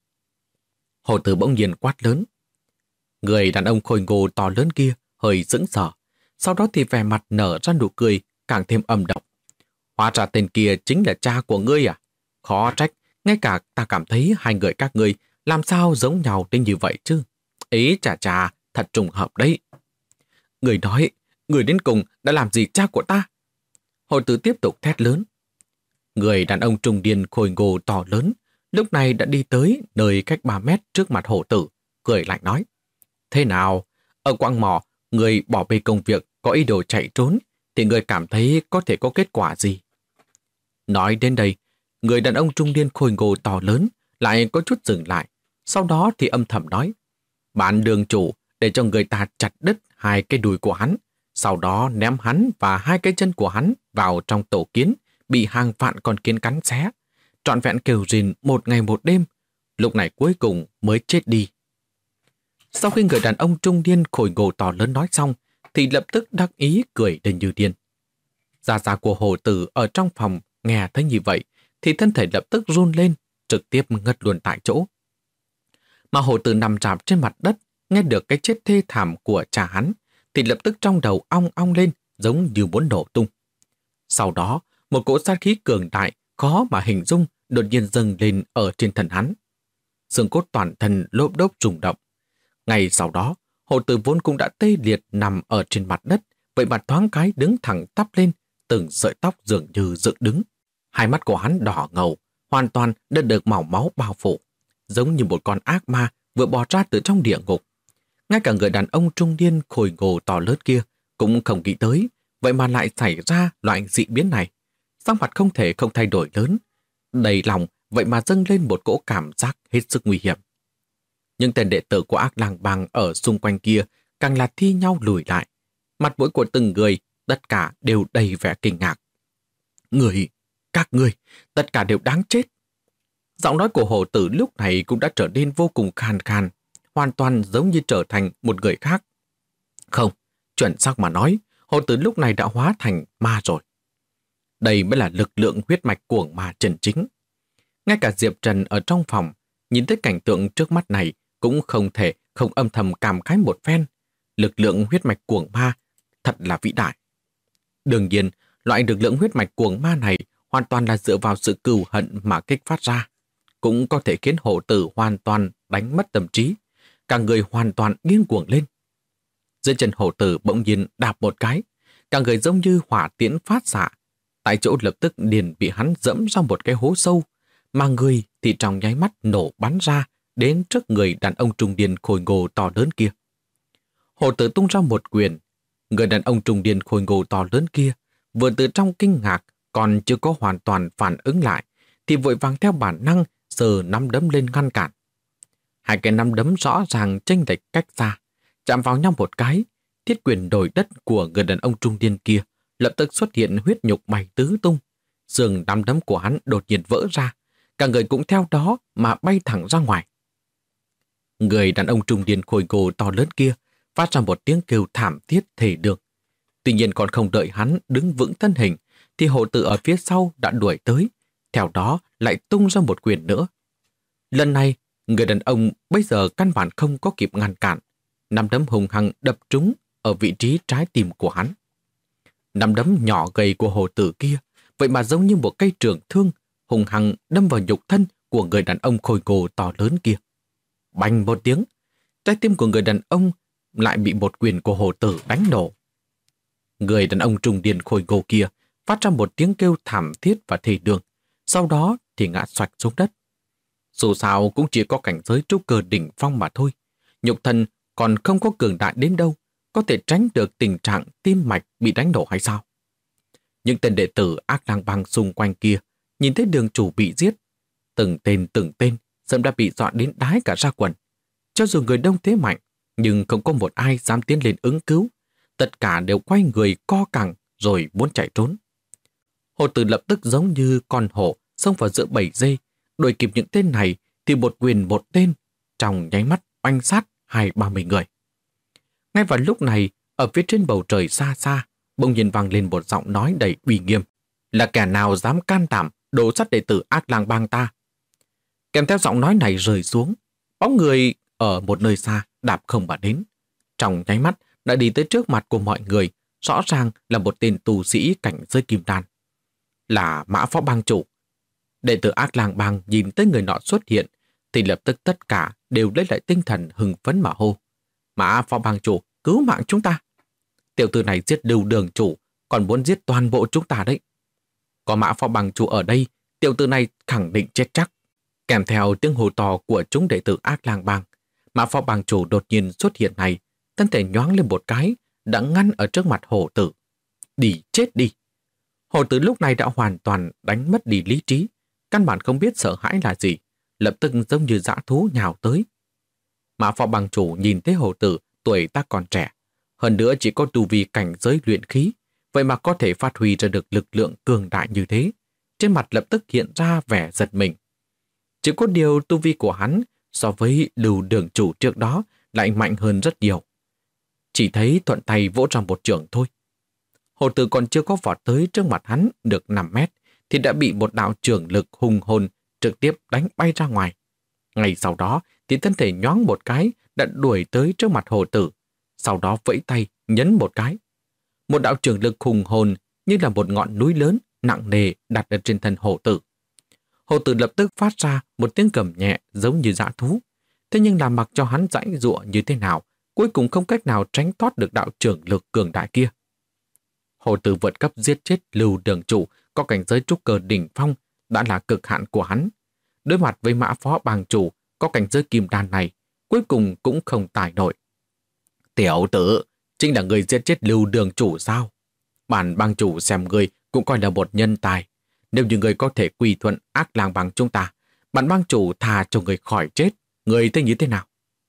[SPEAKER 1] Hồ Tử bỗng nhiên quát lớn. Người đàn ông khôi ngô to lớn kia hơi sững sờ, sau đó thì vẻ mặt nở ra nụ cười càng thêm âm độc. Hóa ra tên kia chính là cha của ngươi à? Khó trách, ngay cả ta cảm thấy hai người các ngươi làm sao giống nhau đến như vậy chứ? Ý chà, thật trùng hợp đấy. Người nói, người đến cùng đã làm gì cha của ta? Hồ Tử tiếp tục thét lớn. Người đàn ông trung niên khôi ngô to lớn lúc này đã đi tới nơi cách 3 mét trước mặt Hồ Tử, cười lạnh nói. Thế nào? Ở quạng mỏ, người bỏ bê công việc có ý đồ chạy trốn, thì người cảm thấy có thể có kết quả gì? Nói đến đây, người đàn ông trung niên khôi ngô to lớn lại có chút dừng lại, sau đó thì âm thầm nói. Bản đường chủ để cho người ta chặt đứt 2 cái đùi của hắn, sau đó ném hắn và 2 cái chân của hắn vào trong tổ kiến, bị hàng vạn con kiến cắn xé, trọn vẹn kêu rìn 1 ngày 1 đêm, lúc này cuối cùng mới chết đi. Sau khi người đàn ông trung niên khôi ngô to lớn nói xong, thì lập tức đắc ý cười lên như điên. Gia gia của Hồ Tử ở trong phòng nghe thấy như vậy, thì thân thể lập tức run lên, trực tiếp ngất luôn tại chỗ. Mà Hồ Tử nằm rạp trên mặt đất, nghe được cái chết thê thảm của cha hắn, thì lập tức trong đầu ong ong lên, giống như muốn nổ tung. Sau đó, một cỗ sát khí cường đại, khó mà hình dung, đột nhiên dâng lên ở trên thân hắn. Xương cốt toàn thân lốp đốp rung động. Ngay sau đó, Hồ Tử vốn cũng đã tê liệt nằm ở trên mặt đất, vậy mà thoáng cái đứng thẳng tắp lên, từng sợi tóc dường như dựng đứng. Hai mắt của hắn đỏ ngầu, hoàn toàn đã được màu máu bao phủ, giống như một con ác ma vừa bò ra từ trong địa ngục. Ngay cả người đàn ông trung niên khôi ngô to lớn kia cũng không nghĩ tới, vậy mà lại xảy ra loại dị biến này. Sắc mặt không thể không thay đổi lớn, đầy lòng vậy mà dâng lên một cỗ cảm giác hết sức nguy hiểm. Nhưng tên đệ tử của Ác Lang Bang ở xung quanh kia càng là thi nhau lùi lại. Mặt mũi của từng người, tất cả đều đầy vẻ kinh ngạc. Các người, tất cả đều đáng chết. Giọng nói của Hồ Tử lúc này cũng đã trở nên vô cùng khàn khàn, hoàn toàn giống như trở thành một người khác. Không, chuẩn xác mà nói, Hồ Tử lúc này đã hóa thành ma rồi. Đây mới là lực lượng huyết mạch cuồng ma chân chính. Ngay cả Diệp Trần ở trong phòng, nhìn thấy cảnh tượng trước mắt này cũng không thể không âm thầm cảm khái một phen. Lực lượng huyết mạch cuồng ma thật là vĩ đại. Đương nhiên, loại lực lượng huyết mạch cuồng ma này hoàn toàn là dựa vào sự cừu hận mà kích phát ra. Cũng có thể khiến Hồ Tử hoàn toàn đánh mất tâm trí, cả người hoàn toàn điên cuồng lên. Dưới chân Hồ Tử bỗng nhiên đạp một cái, cả người giống như hỏa tiễn phát xạ. Tại chỗ lập tức liền bị hắn dẫm ra một cái hố sâu, mà người thì trong nháy mắt nổ bắn ra đến trước người đàn ông trung niên khôi ngô to lớn kia. Hồ Tử tung ra một quyền, người đàn ông trung niên khôi ngô to lớn kia vừa từ trong kinh ngạc còn chưa có hoàn toàn phản ứng lại, thì vội vàng theo bản năng giơ nắm đấm lên ngăn cản. Hai cái nắm đấm rõ ràng chênh lệch cách xa, chạm vào nhau một cái, thiết quyền đồi đất của người đàn ông trung niên kia lập tức xuất hiện huyết nhục bay tứ tung. Xương nắm đấm của hắn đột nhiên vỡ ra, cả người cũng theo đó mà bay thẳng ra ngoài. Người đàn ông trung niên khôi ngô to lớn kia phát ra một tiếng kêu thảm thiết thề đường. Tuy nhiên còn không đợi hắn đứng vững thân hình, thì Hồ Tử ở phía sau đã đuổi tới, theo đó lại tung ra một quyền nữa. Lần này, người đàn ông bây giờ căn bản không có kịp ngăn cản, nắm đấm hùng hăng đập trúng ở vị trí trái tim của hắn. Nắm đấm nhỏ gầy của hồ tử kia vậy mà giống như một cây trường thương hùng hăng đâm vào nhục thân của người đàn ông khôi ngô to lớn kia. Bành một tiếng, trái tim của người đàn ông lại bị một quyền của hồ tử đánh nổ. Người đàn ông trung niên khôi ngô kia phát ra một tiếng kêu thảm thiết và thê lương, sau đó thì ngã xoạch xuống đất. Dù sao cũng chỉ có cảnh giới trúc cơ đỉnh phong mà thôi, nhục thân còn không có cường đại đến đâu, có thể tránh được tình trạng tim mạch bị đánh nổ hay sao? Những tên đệ tử Ác Lang Bang xung quanh kia nhìn thấy đường chủ bị giết, từng tên sớm đã bị dọa đến đái cả ra quần. Cho dù người đông thế mạnh, nhưng không có một ai dám tiến lên ứng cứu. Tất cả đều quay người co cẳng rồi muốn chạy trốn. Hồ Tử lập tức giống như con hổ xông vào giữa bầy dê, đuổi kịp những tên này thì một quyền một tên, trong nháy mắt oanh sát 20-30 người. Ngay vào lúc này, ở phía trên bầu trời xa xa, bỗng nhiên vang lên một giọng nói đầy uy nghiêm: là kẻ nào dám can đảm đổ sát đệ tử Ác Lang Bang ta? Kèm theo giọng nói này rơi xuống, bóng người ở một nơi xa đạp không mà đến. Trong nháy mắt đã đi tới trước mặt của mọi người, rõ ràng là một tên tu sĩ cảnh giới kim đan. Là Mã Phó Bang chủ. Đệ tử Ác Lang Bang nhìn tới người nọ xuất hiện, thì lập tức tất cả đều lấy lại tinh thần hưng phấn mà hô: Mã Phó Bang chủ, cứu mạng chúng ta! Tiểu tử này giết Lưu Đường chủ, còn muốn giết toàn bộ chúng ta đấy. Có Mã Phó Bang chủ ở đây, tiểu tử này khẳng định chết chắc. Kèm theo tiếng hô to của chúng đệ tử Ác Lang Bang, Mã Phó Bang chủ đột nhiên xuất hiện này, thân thể nhoáng lên một cái, đã ngăn ở trước mặt Hổ Tử. Đi chết đi! Hổ Tử lúc này đã hoàn toàn đánh mất đi lý trí, căn bản không biết sợ hãi là gì, lập tức giống như dã thú nhào tới. Mã Phó Bang chủ nhìn thấy Hổ Tử tuổi tác còn trẻ, hơn nữa chỉ có tu vi cảnh giới luyện khí, vậy mà có thể phát huy ra được lực lượng cường đại như thế, trên mặt lập tức hiện ra vẻ giật mình. Chỉ có điều tu vi của hắn so với Lưu Đường chủ trước đó lại mạnh hơn rất nhiều. Chỉ thấy thuận tay vỗ ra một chưởng thôi. Hồ Tử còn chưa có vọt tới trước mặt hắn được 5 mét thì đã bị một đạo chưởng lực hùng hồn trực tiếp đánh bay ra ngoài. Ngay sau đó thì thân thể nhoáng một cái đã đuổi tới trước mặt Hồ Tử, sau đó vẫy tay nhấn một cái. Một đạo chưởng lực hùng hồn như là một ngọn núi lớn nặng nề đặt ở trên thân Hồ Tử. Hồ Tử lập tức phát ra một tiếng gầm nhẹ giống như dã thú. Thế nhưng làm mặc cho hắn giãy giụa như thế nào, cuối cùng không cách nào tránh thoát được đạo chưởng lực cường đại kia. Hồ Tử vượt cấp giết chết Lưu Đường chủ có cảnh giới trúc cơ đỉnh phong đã là cực hạn của hắn. Đối mặt với Mã Phó Bang chủ có cảnh giới kim đan này, cuối cùng cũng không tải nổi. Tiểu tử, chính là người giết chết Lưu Đường chủ sao? Bản bang chủ xem người cũng coi là một nhân tài. Nếu như người có thể quy thuận Ác Lang Bang chúng ta, bản bang chủ thà cho người khỏi chết, người thấy như thế nào?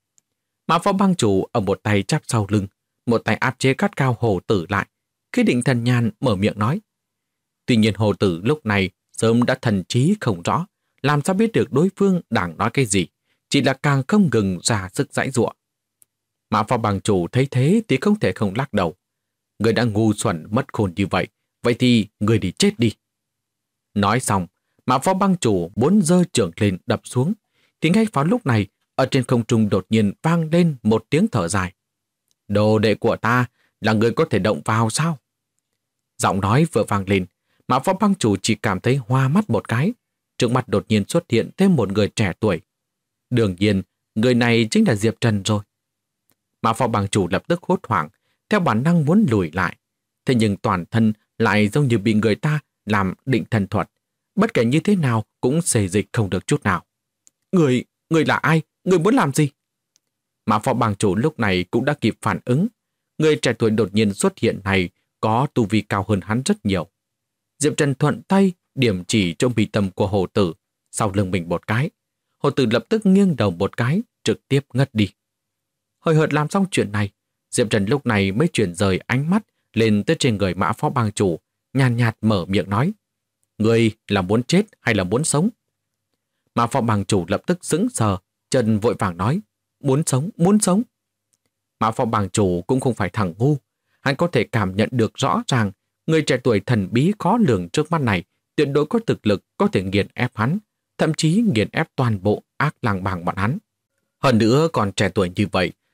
[SPEAKER 1] Mã Phó Bang chủ ở một tay chắp sau lưng, một tay áp chế cắt cao Hồ Tử lại, khi định thần nhàn mở miệng nói. Tuy nhiên Hồ Tử lúc này sớm đã thần trí không rõ, làm sao biết được đối phương đang nói cái gì, chỉ là càng không ngừng ra sức giãy giụa. Mã Phó Bang chủ thấy thế thì không thể không lắc đầu. Người đã ngu xuẩn mất khôn như vậy thì người đi chết đi. Nói xong, Mã Phó Bang chủ muốn giơ chưởng lên đập xuống, thì ngay vào lúc này, ở trên không trung đột nhiên vang lên một tiếng thở dài. Đồ đệ của ta là người có thể động vào sao? Giọng nói vừa vang lên, Mã Phó Bang chủ chỉ cảm thấy hoa mắt một cái. Trước mặt đột nhiên xuất hiện thêm một người trẻ tuổi. Đương nhiên, người này chính là Diệp Trần rồi. Mã Phó Bang chủ lập tức hốt hoảng, theo bản năng muốn lùi lại. Thế nhưng toàn thân lại giống như bị người ta làm định thần thuật. Bất kể như thế nào cũng xê dịch không được chút nào. Người là ai? Người muốn làm gì? Mã Phó Bang chủ lúc này cũng đã kịp phản ứng. Người trẻ tuổi đột nhiên xuất hiện này có tu vi cao hơn hắn rất nhiều. Diệp Trần thuận tay điểm chỉ trong mi tâm của Hồ Tử, sau lưng mình một cái. Hồ Tử lập tức nghiêng đầu một cái, trực tiếp ngất đi. Hồi hợt làm xong chuyện này, Diệp Trần lúc này mới chuyển rời ánh mắt lên tới trên người Mã Phó Bang chủ, nhàn nhạt mở miệng nói. Người là muốn chết hay là muốn sống? Mã Phó Bang chủ lập tức sững sờ, Trần vội vàng nói. Muốn sống, muốn sống. Mã Phó Bang chủ cũng không phải thằng ngu. Hắn có thể cảm nhận được rõ ràng người trẻ tuổi thần bí khó lường trước mắt này tuyệt đối có thực lực có thể nghiền ép hắn, thậm chí nghiền ép toàn bộ Ác Lang Bang bọn hắn. Hơn nữa còn trẻ tuổi như vậy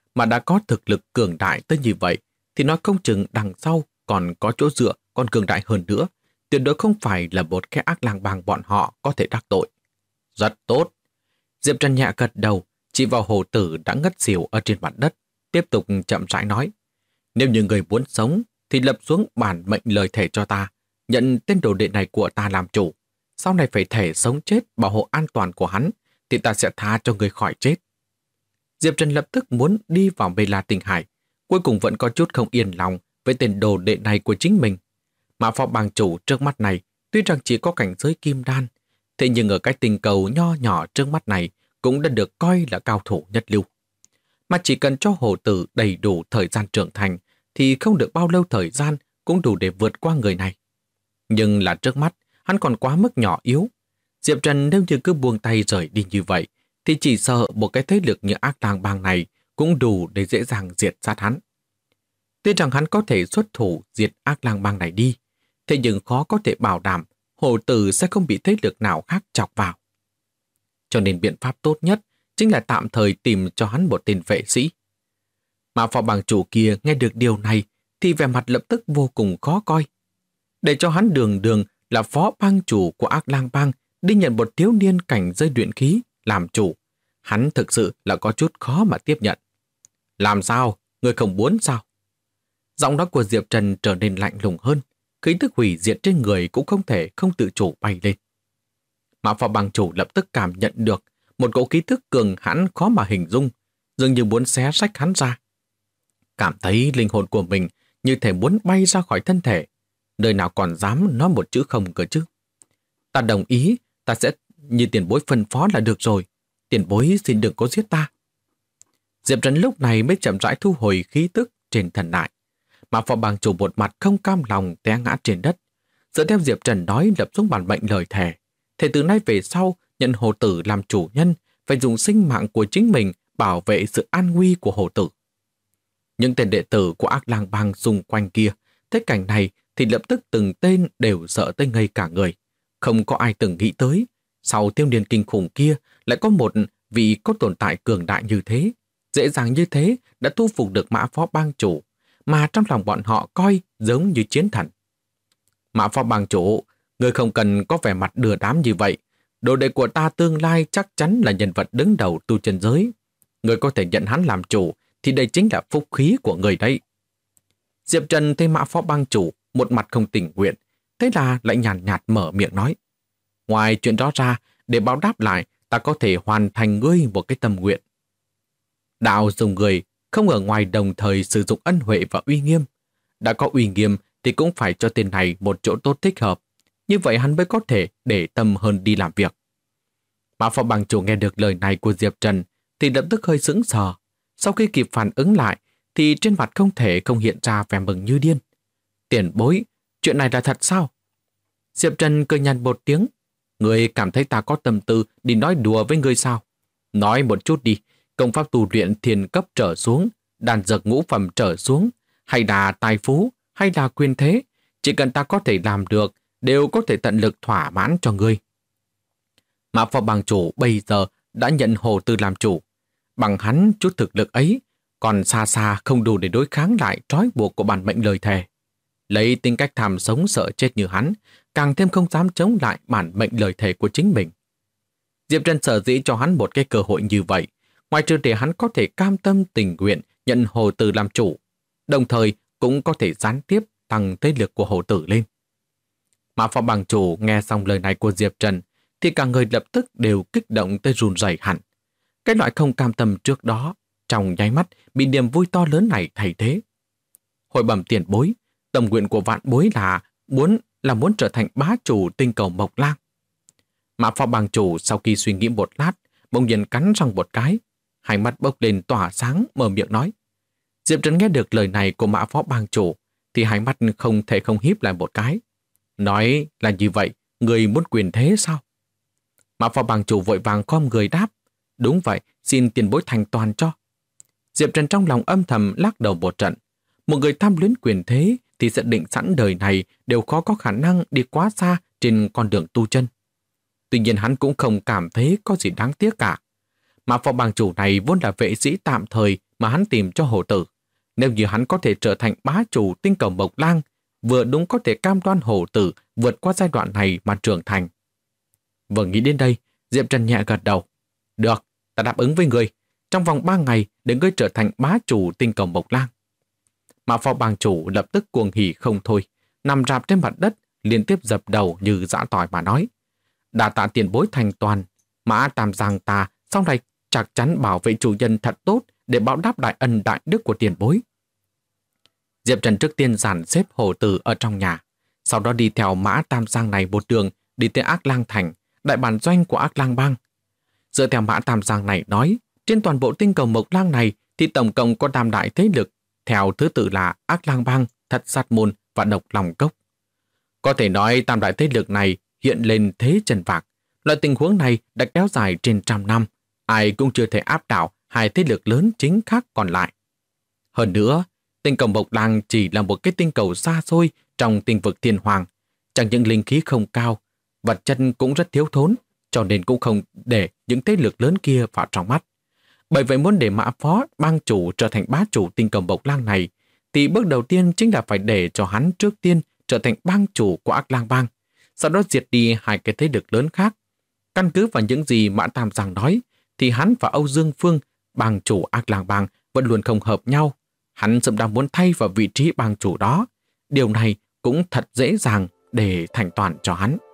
[SPEAKER 1] mà đã có thực lực cường đại tới như vậy, thì nói không chừng đằng sau còn có chỗ dựa còn cường đại hơn nữa. Tuyệt đối không phải là một cái ác lang bang bọn họ có thể đắc tội. Rất tốt. Diệp Trần nhẹ gật đầu, chỉ vào hổ tử đã ngất xỉu ở trên mặt đất, tiếp tục chậm rãi nói. Nếu như người muốn sống, thì lập xuống bản mệnh lời thề cho ta, nhận tên đồ đệ này của ta làm chủ. Sau này phải thể sống chết bảo hộ an toàn của hắn, thì ta sẽ tha cho người khỏi chết. Diệp Trần lập tức muốn đi vào Mê La Tinh Hải, cuối cùng vẫn có chút không yên lòng với tên đồ đệ này của chính mình. Mà phó bang chủ trước mắt này, tuy rằng chỉ có cảnh giới kim đan, thế nhưng ở cái tình cầu nho nhỏ trước mắt này cũng đã được coi là cao thủ nhất lưu. Mà chỉ cần cho hổ tử đầy đủ thời gian trưởng thành, thì không được bao lâu thời gian cũng đủ để vượt qua người này. Nhưng là trước mắt, hắn còn quá mức nhỏ yếu. Diệp Trần nếu như cứ buông tay rời đi như vậy, thì chỉ sợ một cái thế lực như ác lang bang này cũng đủ để dễ dàng diệt sát hắn. Tuy rằng hắn có thể xuất thủ diệt ác lang bang này đi, thế nhưng khó có thể bảo đảm hổ tử sẽ không bị thế lực nào khác chọc vào. Cho nên biện pháp tốt nhất chính là tạm thời tìm cho hắn một tên vệ sĩ. Mà phó bang chủ kia nghe được điều này thì vẻ mặt lập tức vô cùng khó coi. Để cho hắn đường đường là phó bang chủ của ác lang bang đi nhận một thiếu niên cảnh giới luyện khí làm chủ, hắn thực sự là có chút khó mà tiếp nhận. Làm sao? Người không muốn sao? Giọng nói của Diệp Trần trở nên lạnh lùng hơn, khí tức hủy diệt trên người cũng không thể không tự chủ bay lên. Mà phó bang chủ lập tức cảm nhận được một cỗ khí tức cường hãn khó mà hình dung, dường như muốn xé rách hắn ra. Cảm thấy linh hồn của mình như thể muốn bay ra khỏi thân thể, nơi nào còn dám nói một chữ không cơ chứ. Ta đồng ý, ta sẽ như tiền bối phân phó là được rồi. Tiền bối xin đừng có giết ta. Diệp Trần lúc này mới chậm rãi thu hồi khí tức trên thần lại. Mà phó bang chủ một mặt không cam lòng té ngã trên đất. Dựa theo Diệp Trần nói lập xuống bản mệnh lời thề. Thế từ nay về sau, nhận hổ tử làm chủ nhân, phải dùng sinh mạng của chính mình bảo vệ sự an nguy của hổ tử. Những tên đệ tử của ác lang bang xung quanh kia, thấy cảnh này thì lập tức từng tên đều sợ tới ngây cả người. Không có ai từng nghĩ tới, sau thiếu niên kinh khủng kia lại có một vị có tồn tại cường đại như thế, dễ dàng như thế đã thu phục được Mã phó bang chủ, mà trong lòng bọn họ coi giống như chiến thần. Mã phó bang chủ, người không cần có vẻ mặt đưa đám như vậy. Đồ đệ của ta tương lai chắc chắn là nhân vật đứng đầu tu chân giới. Người có thể nhận hắn làm chủ, thì đây chính là phúc khí của người đấy. Diệp Trần thấy Mã phó bang chủ một mặt không tình nguyện, thế là lại nhàn nhạt mở miệng nói. Ngoài chuyện đó ra, để báo đáp lại, ta có thể hoàn thành ngươi một cái tâm nguyện. Đạo dùng người không ở ngoài đồng thời sử dụng ân huệ và uy nghiêm. Đã có uy nghiêm thì cũng phải cho tên này một chỗ tốt thích hợp. Như vậy hắn mới có thể để tâm hơn đi làm việc. Mã phó bang chủ nghe được lời này của Diệp Trần thì lập tức hơi sững sờ. Sau khi kịp phản ứng lại thì trên mặt không thể không hiện ra vẻ mừng như điên. Tiền bối, chuyện này là thật sao? Diệp Trần cười nhạt một tiếng. Người cảm thấy ta có tâm tư đi nói đùa với người sao? Nói một chút đi, công pháp tu luyện thiền cấp trở xuống, đàn dược ngũ phẩm trở xuống, hay là tài phú, hay là quyền thế, chỉ cần ta có thể làm được, đều có thể tận lực thỏa mãn cho ngươi. Mã phó bang chủ bây giờ đã nhận Hồ Tư làm chủ. Bằng hắn chút thực lực ấy, còn xa xa không đủ để đối kháng lại trói buộc của bản mệnh lời thề. Lấy tính cách tham sống sợ chết như hắn, càng thêm không dám chống lại bản mệnh lời thề của chính mình. Diệp Trần sở dĩ cho hắn một cái cơ hội như vậy, ngoài trừ để hắn có thể cam tâm tình nguyện nhận Hồ Tử làm chủ, đồng thời cũng có thể gián tiếp tăng thế lực của Hồ Tử lên. Mã phó bang chủ nghe xong lời này của Diệp Trần thì cả người lập tức đều kích động tới run rẩy hẳn. Cái loại không cam tâm trước đó trong nháy mắt bị niềm vui to lớn này thay thế. Hồi bẩm tiền bối, tâm nguyện của vạn bối là muốn trở thành bá chủ tinh cầu Mộc Lang. Mã phó bang chủ sau khi suy nghĩ một lát, bỗng nhiên cắn răng một cái, hai mắt bốc lên tỏa sáng, mở miệng nói. Diệp Trần nghe được lời này của Mã phó bang chủ thì hai mắt không thể không híp lại một cái. Nói là như vậy, người muốn quyền thế sao? Mã phó bang chủ vội vàng khom người đáp. Đúng vậy, xin tiền bối thành toàn cho. Diệp Trần trong lòng âm thầm lắc đầu một trận. Một người tham luyến quyền thế thì sẽ định sẵn đời này đều khó có khả năng đi quá xa trên con đường tu chân. Tuy nhiên hắn cũng không cảm thấy có gì đáng tiếc cả. Mà phó bang chủ này vốn là vệ sĩ tạm thời mà hắn tìm cho hổ tử. Nếu như hắn có thể trở thành bá chủ tinh cầu Mộc Lang, vừa đúng có thể cam đoan hổ tử vượt qua giai đoạn này mà trưởng thành. Vừa nghĩ đến đây, Diệp Trần nhẹ gật đầu. Được, ta đáp ứng với người. Trong vòng 3 ngày để ngươi trở thành bá chủ tinh cầu Mộc Lang. Mã Phó bang chủ lập tức cuồng hỉ không thôi, nằm rạp trên mặt đất, liên tiếp dập đầu như dã tỏi mà nói. Đa tạ tiền bối thành toàn, Mã Tam Giang ta sau này chắc chắn bảo vệ chủ nhân thật tốt để báo đáp đại ân đại đức của tiền bối. Diệp Trần trước tiên dàn xếp hổ tử ở trong nhà, sau đó đi theo Mã Tam Giang này một đường đi tới Ác Lang Thành, đại bản doanh của Ác Lang Bang. Dựa theo Mã Tam Giang này nói, trên toàn bộ tinh cầu Mộc Lang này thì tổng cộng có 5 đại thế lực, theo thứ tự là Ác Lang Bang, Thất Sát Môn và Độc Lòng Cốc. Có thể nói tam đại thế lực này hiện lên thế chân vạc. Loại tình huống này đã kéo dài trên 100 năm, ai cũng chưa thể áp đảo hai thế lực lớn chính khác còn lại. Hơn nữa, tinh cầu Mộc Lang chỉ là một cái tinh cầu xa xôi trong tinh vực thiên hoàng. Chẳng những linh khí không cao, vật chất cũng rất thiếu thốn, cho nên cũng không để những thế lực lớn kia vào trong mắt. Bởi vậy muốn để Mã Phó bang chủ trở thành bá chủ tinh cầu Mộc Lang này, thì bước đầu tiên chính là phải để cho hắn trước tiên trở thành bang chủ của Ác Lang Bang, sau đó diệt đi hai cái thế lực lớn khác. Căn cứ vào những gì Mã Tam Giang nói, thì hắn và Âu Dương Phương, bang chủ Ác Lang Bang, vẫn luôn không hợp nhau. Hắn sớm đã muốn thay vào vị trí bang chủ đó. Điều này cũng thật dễ dàng để thành toàn cho hắn.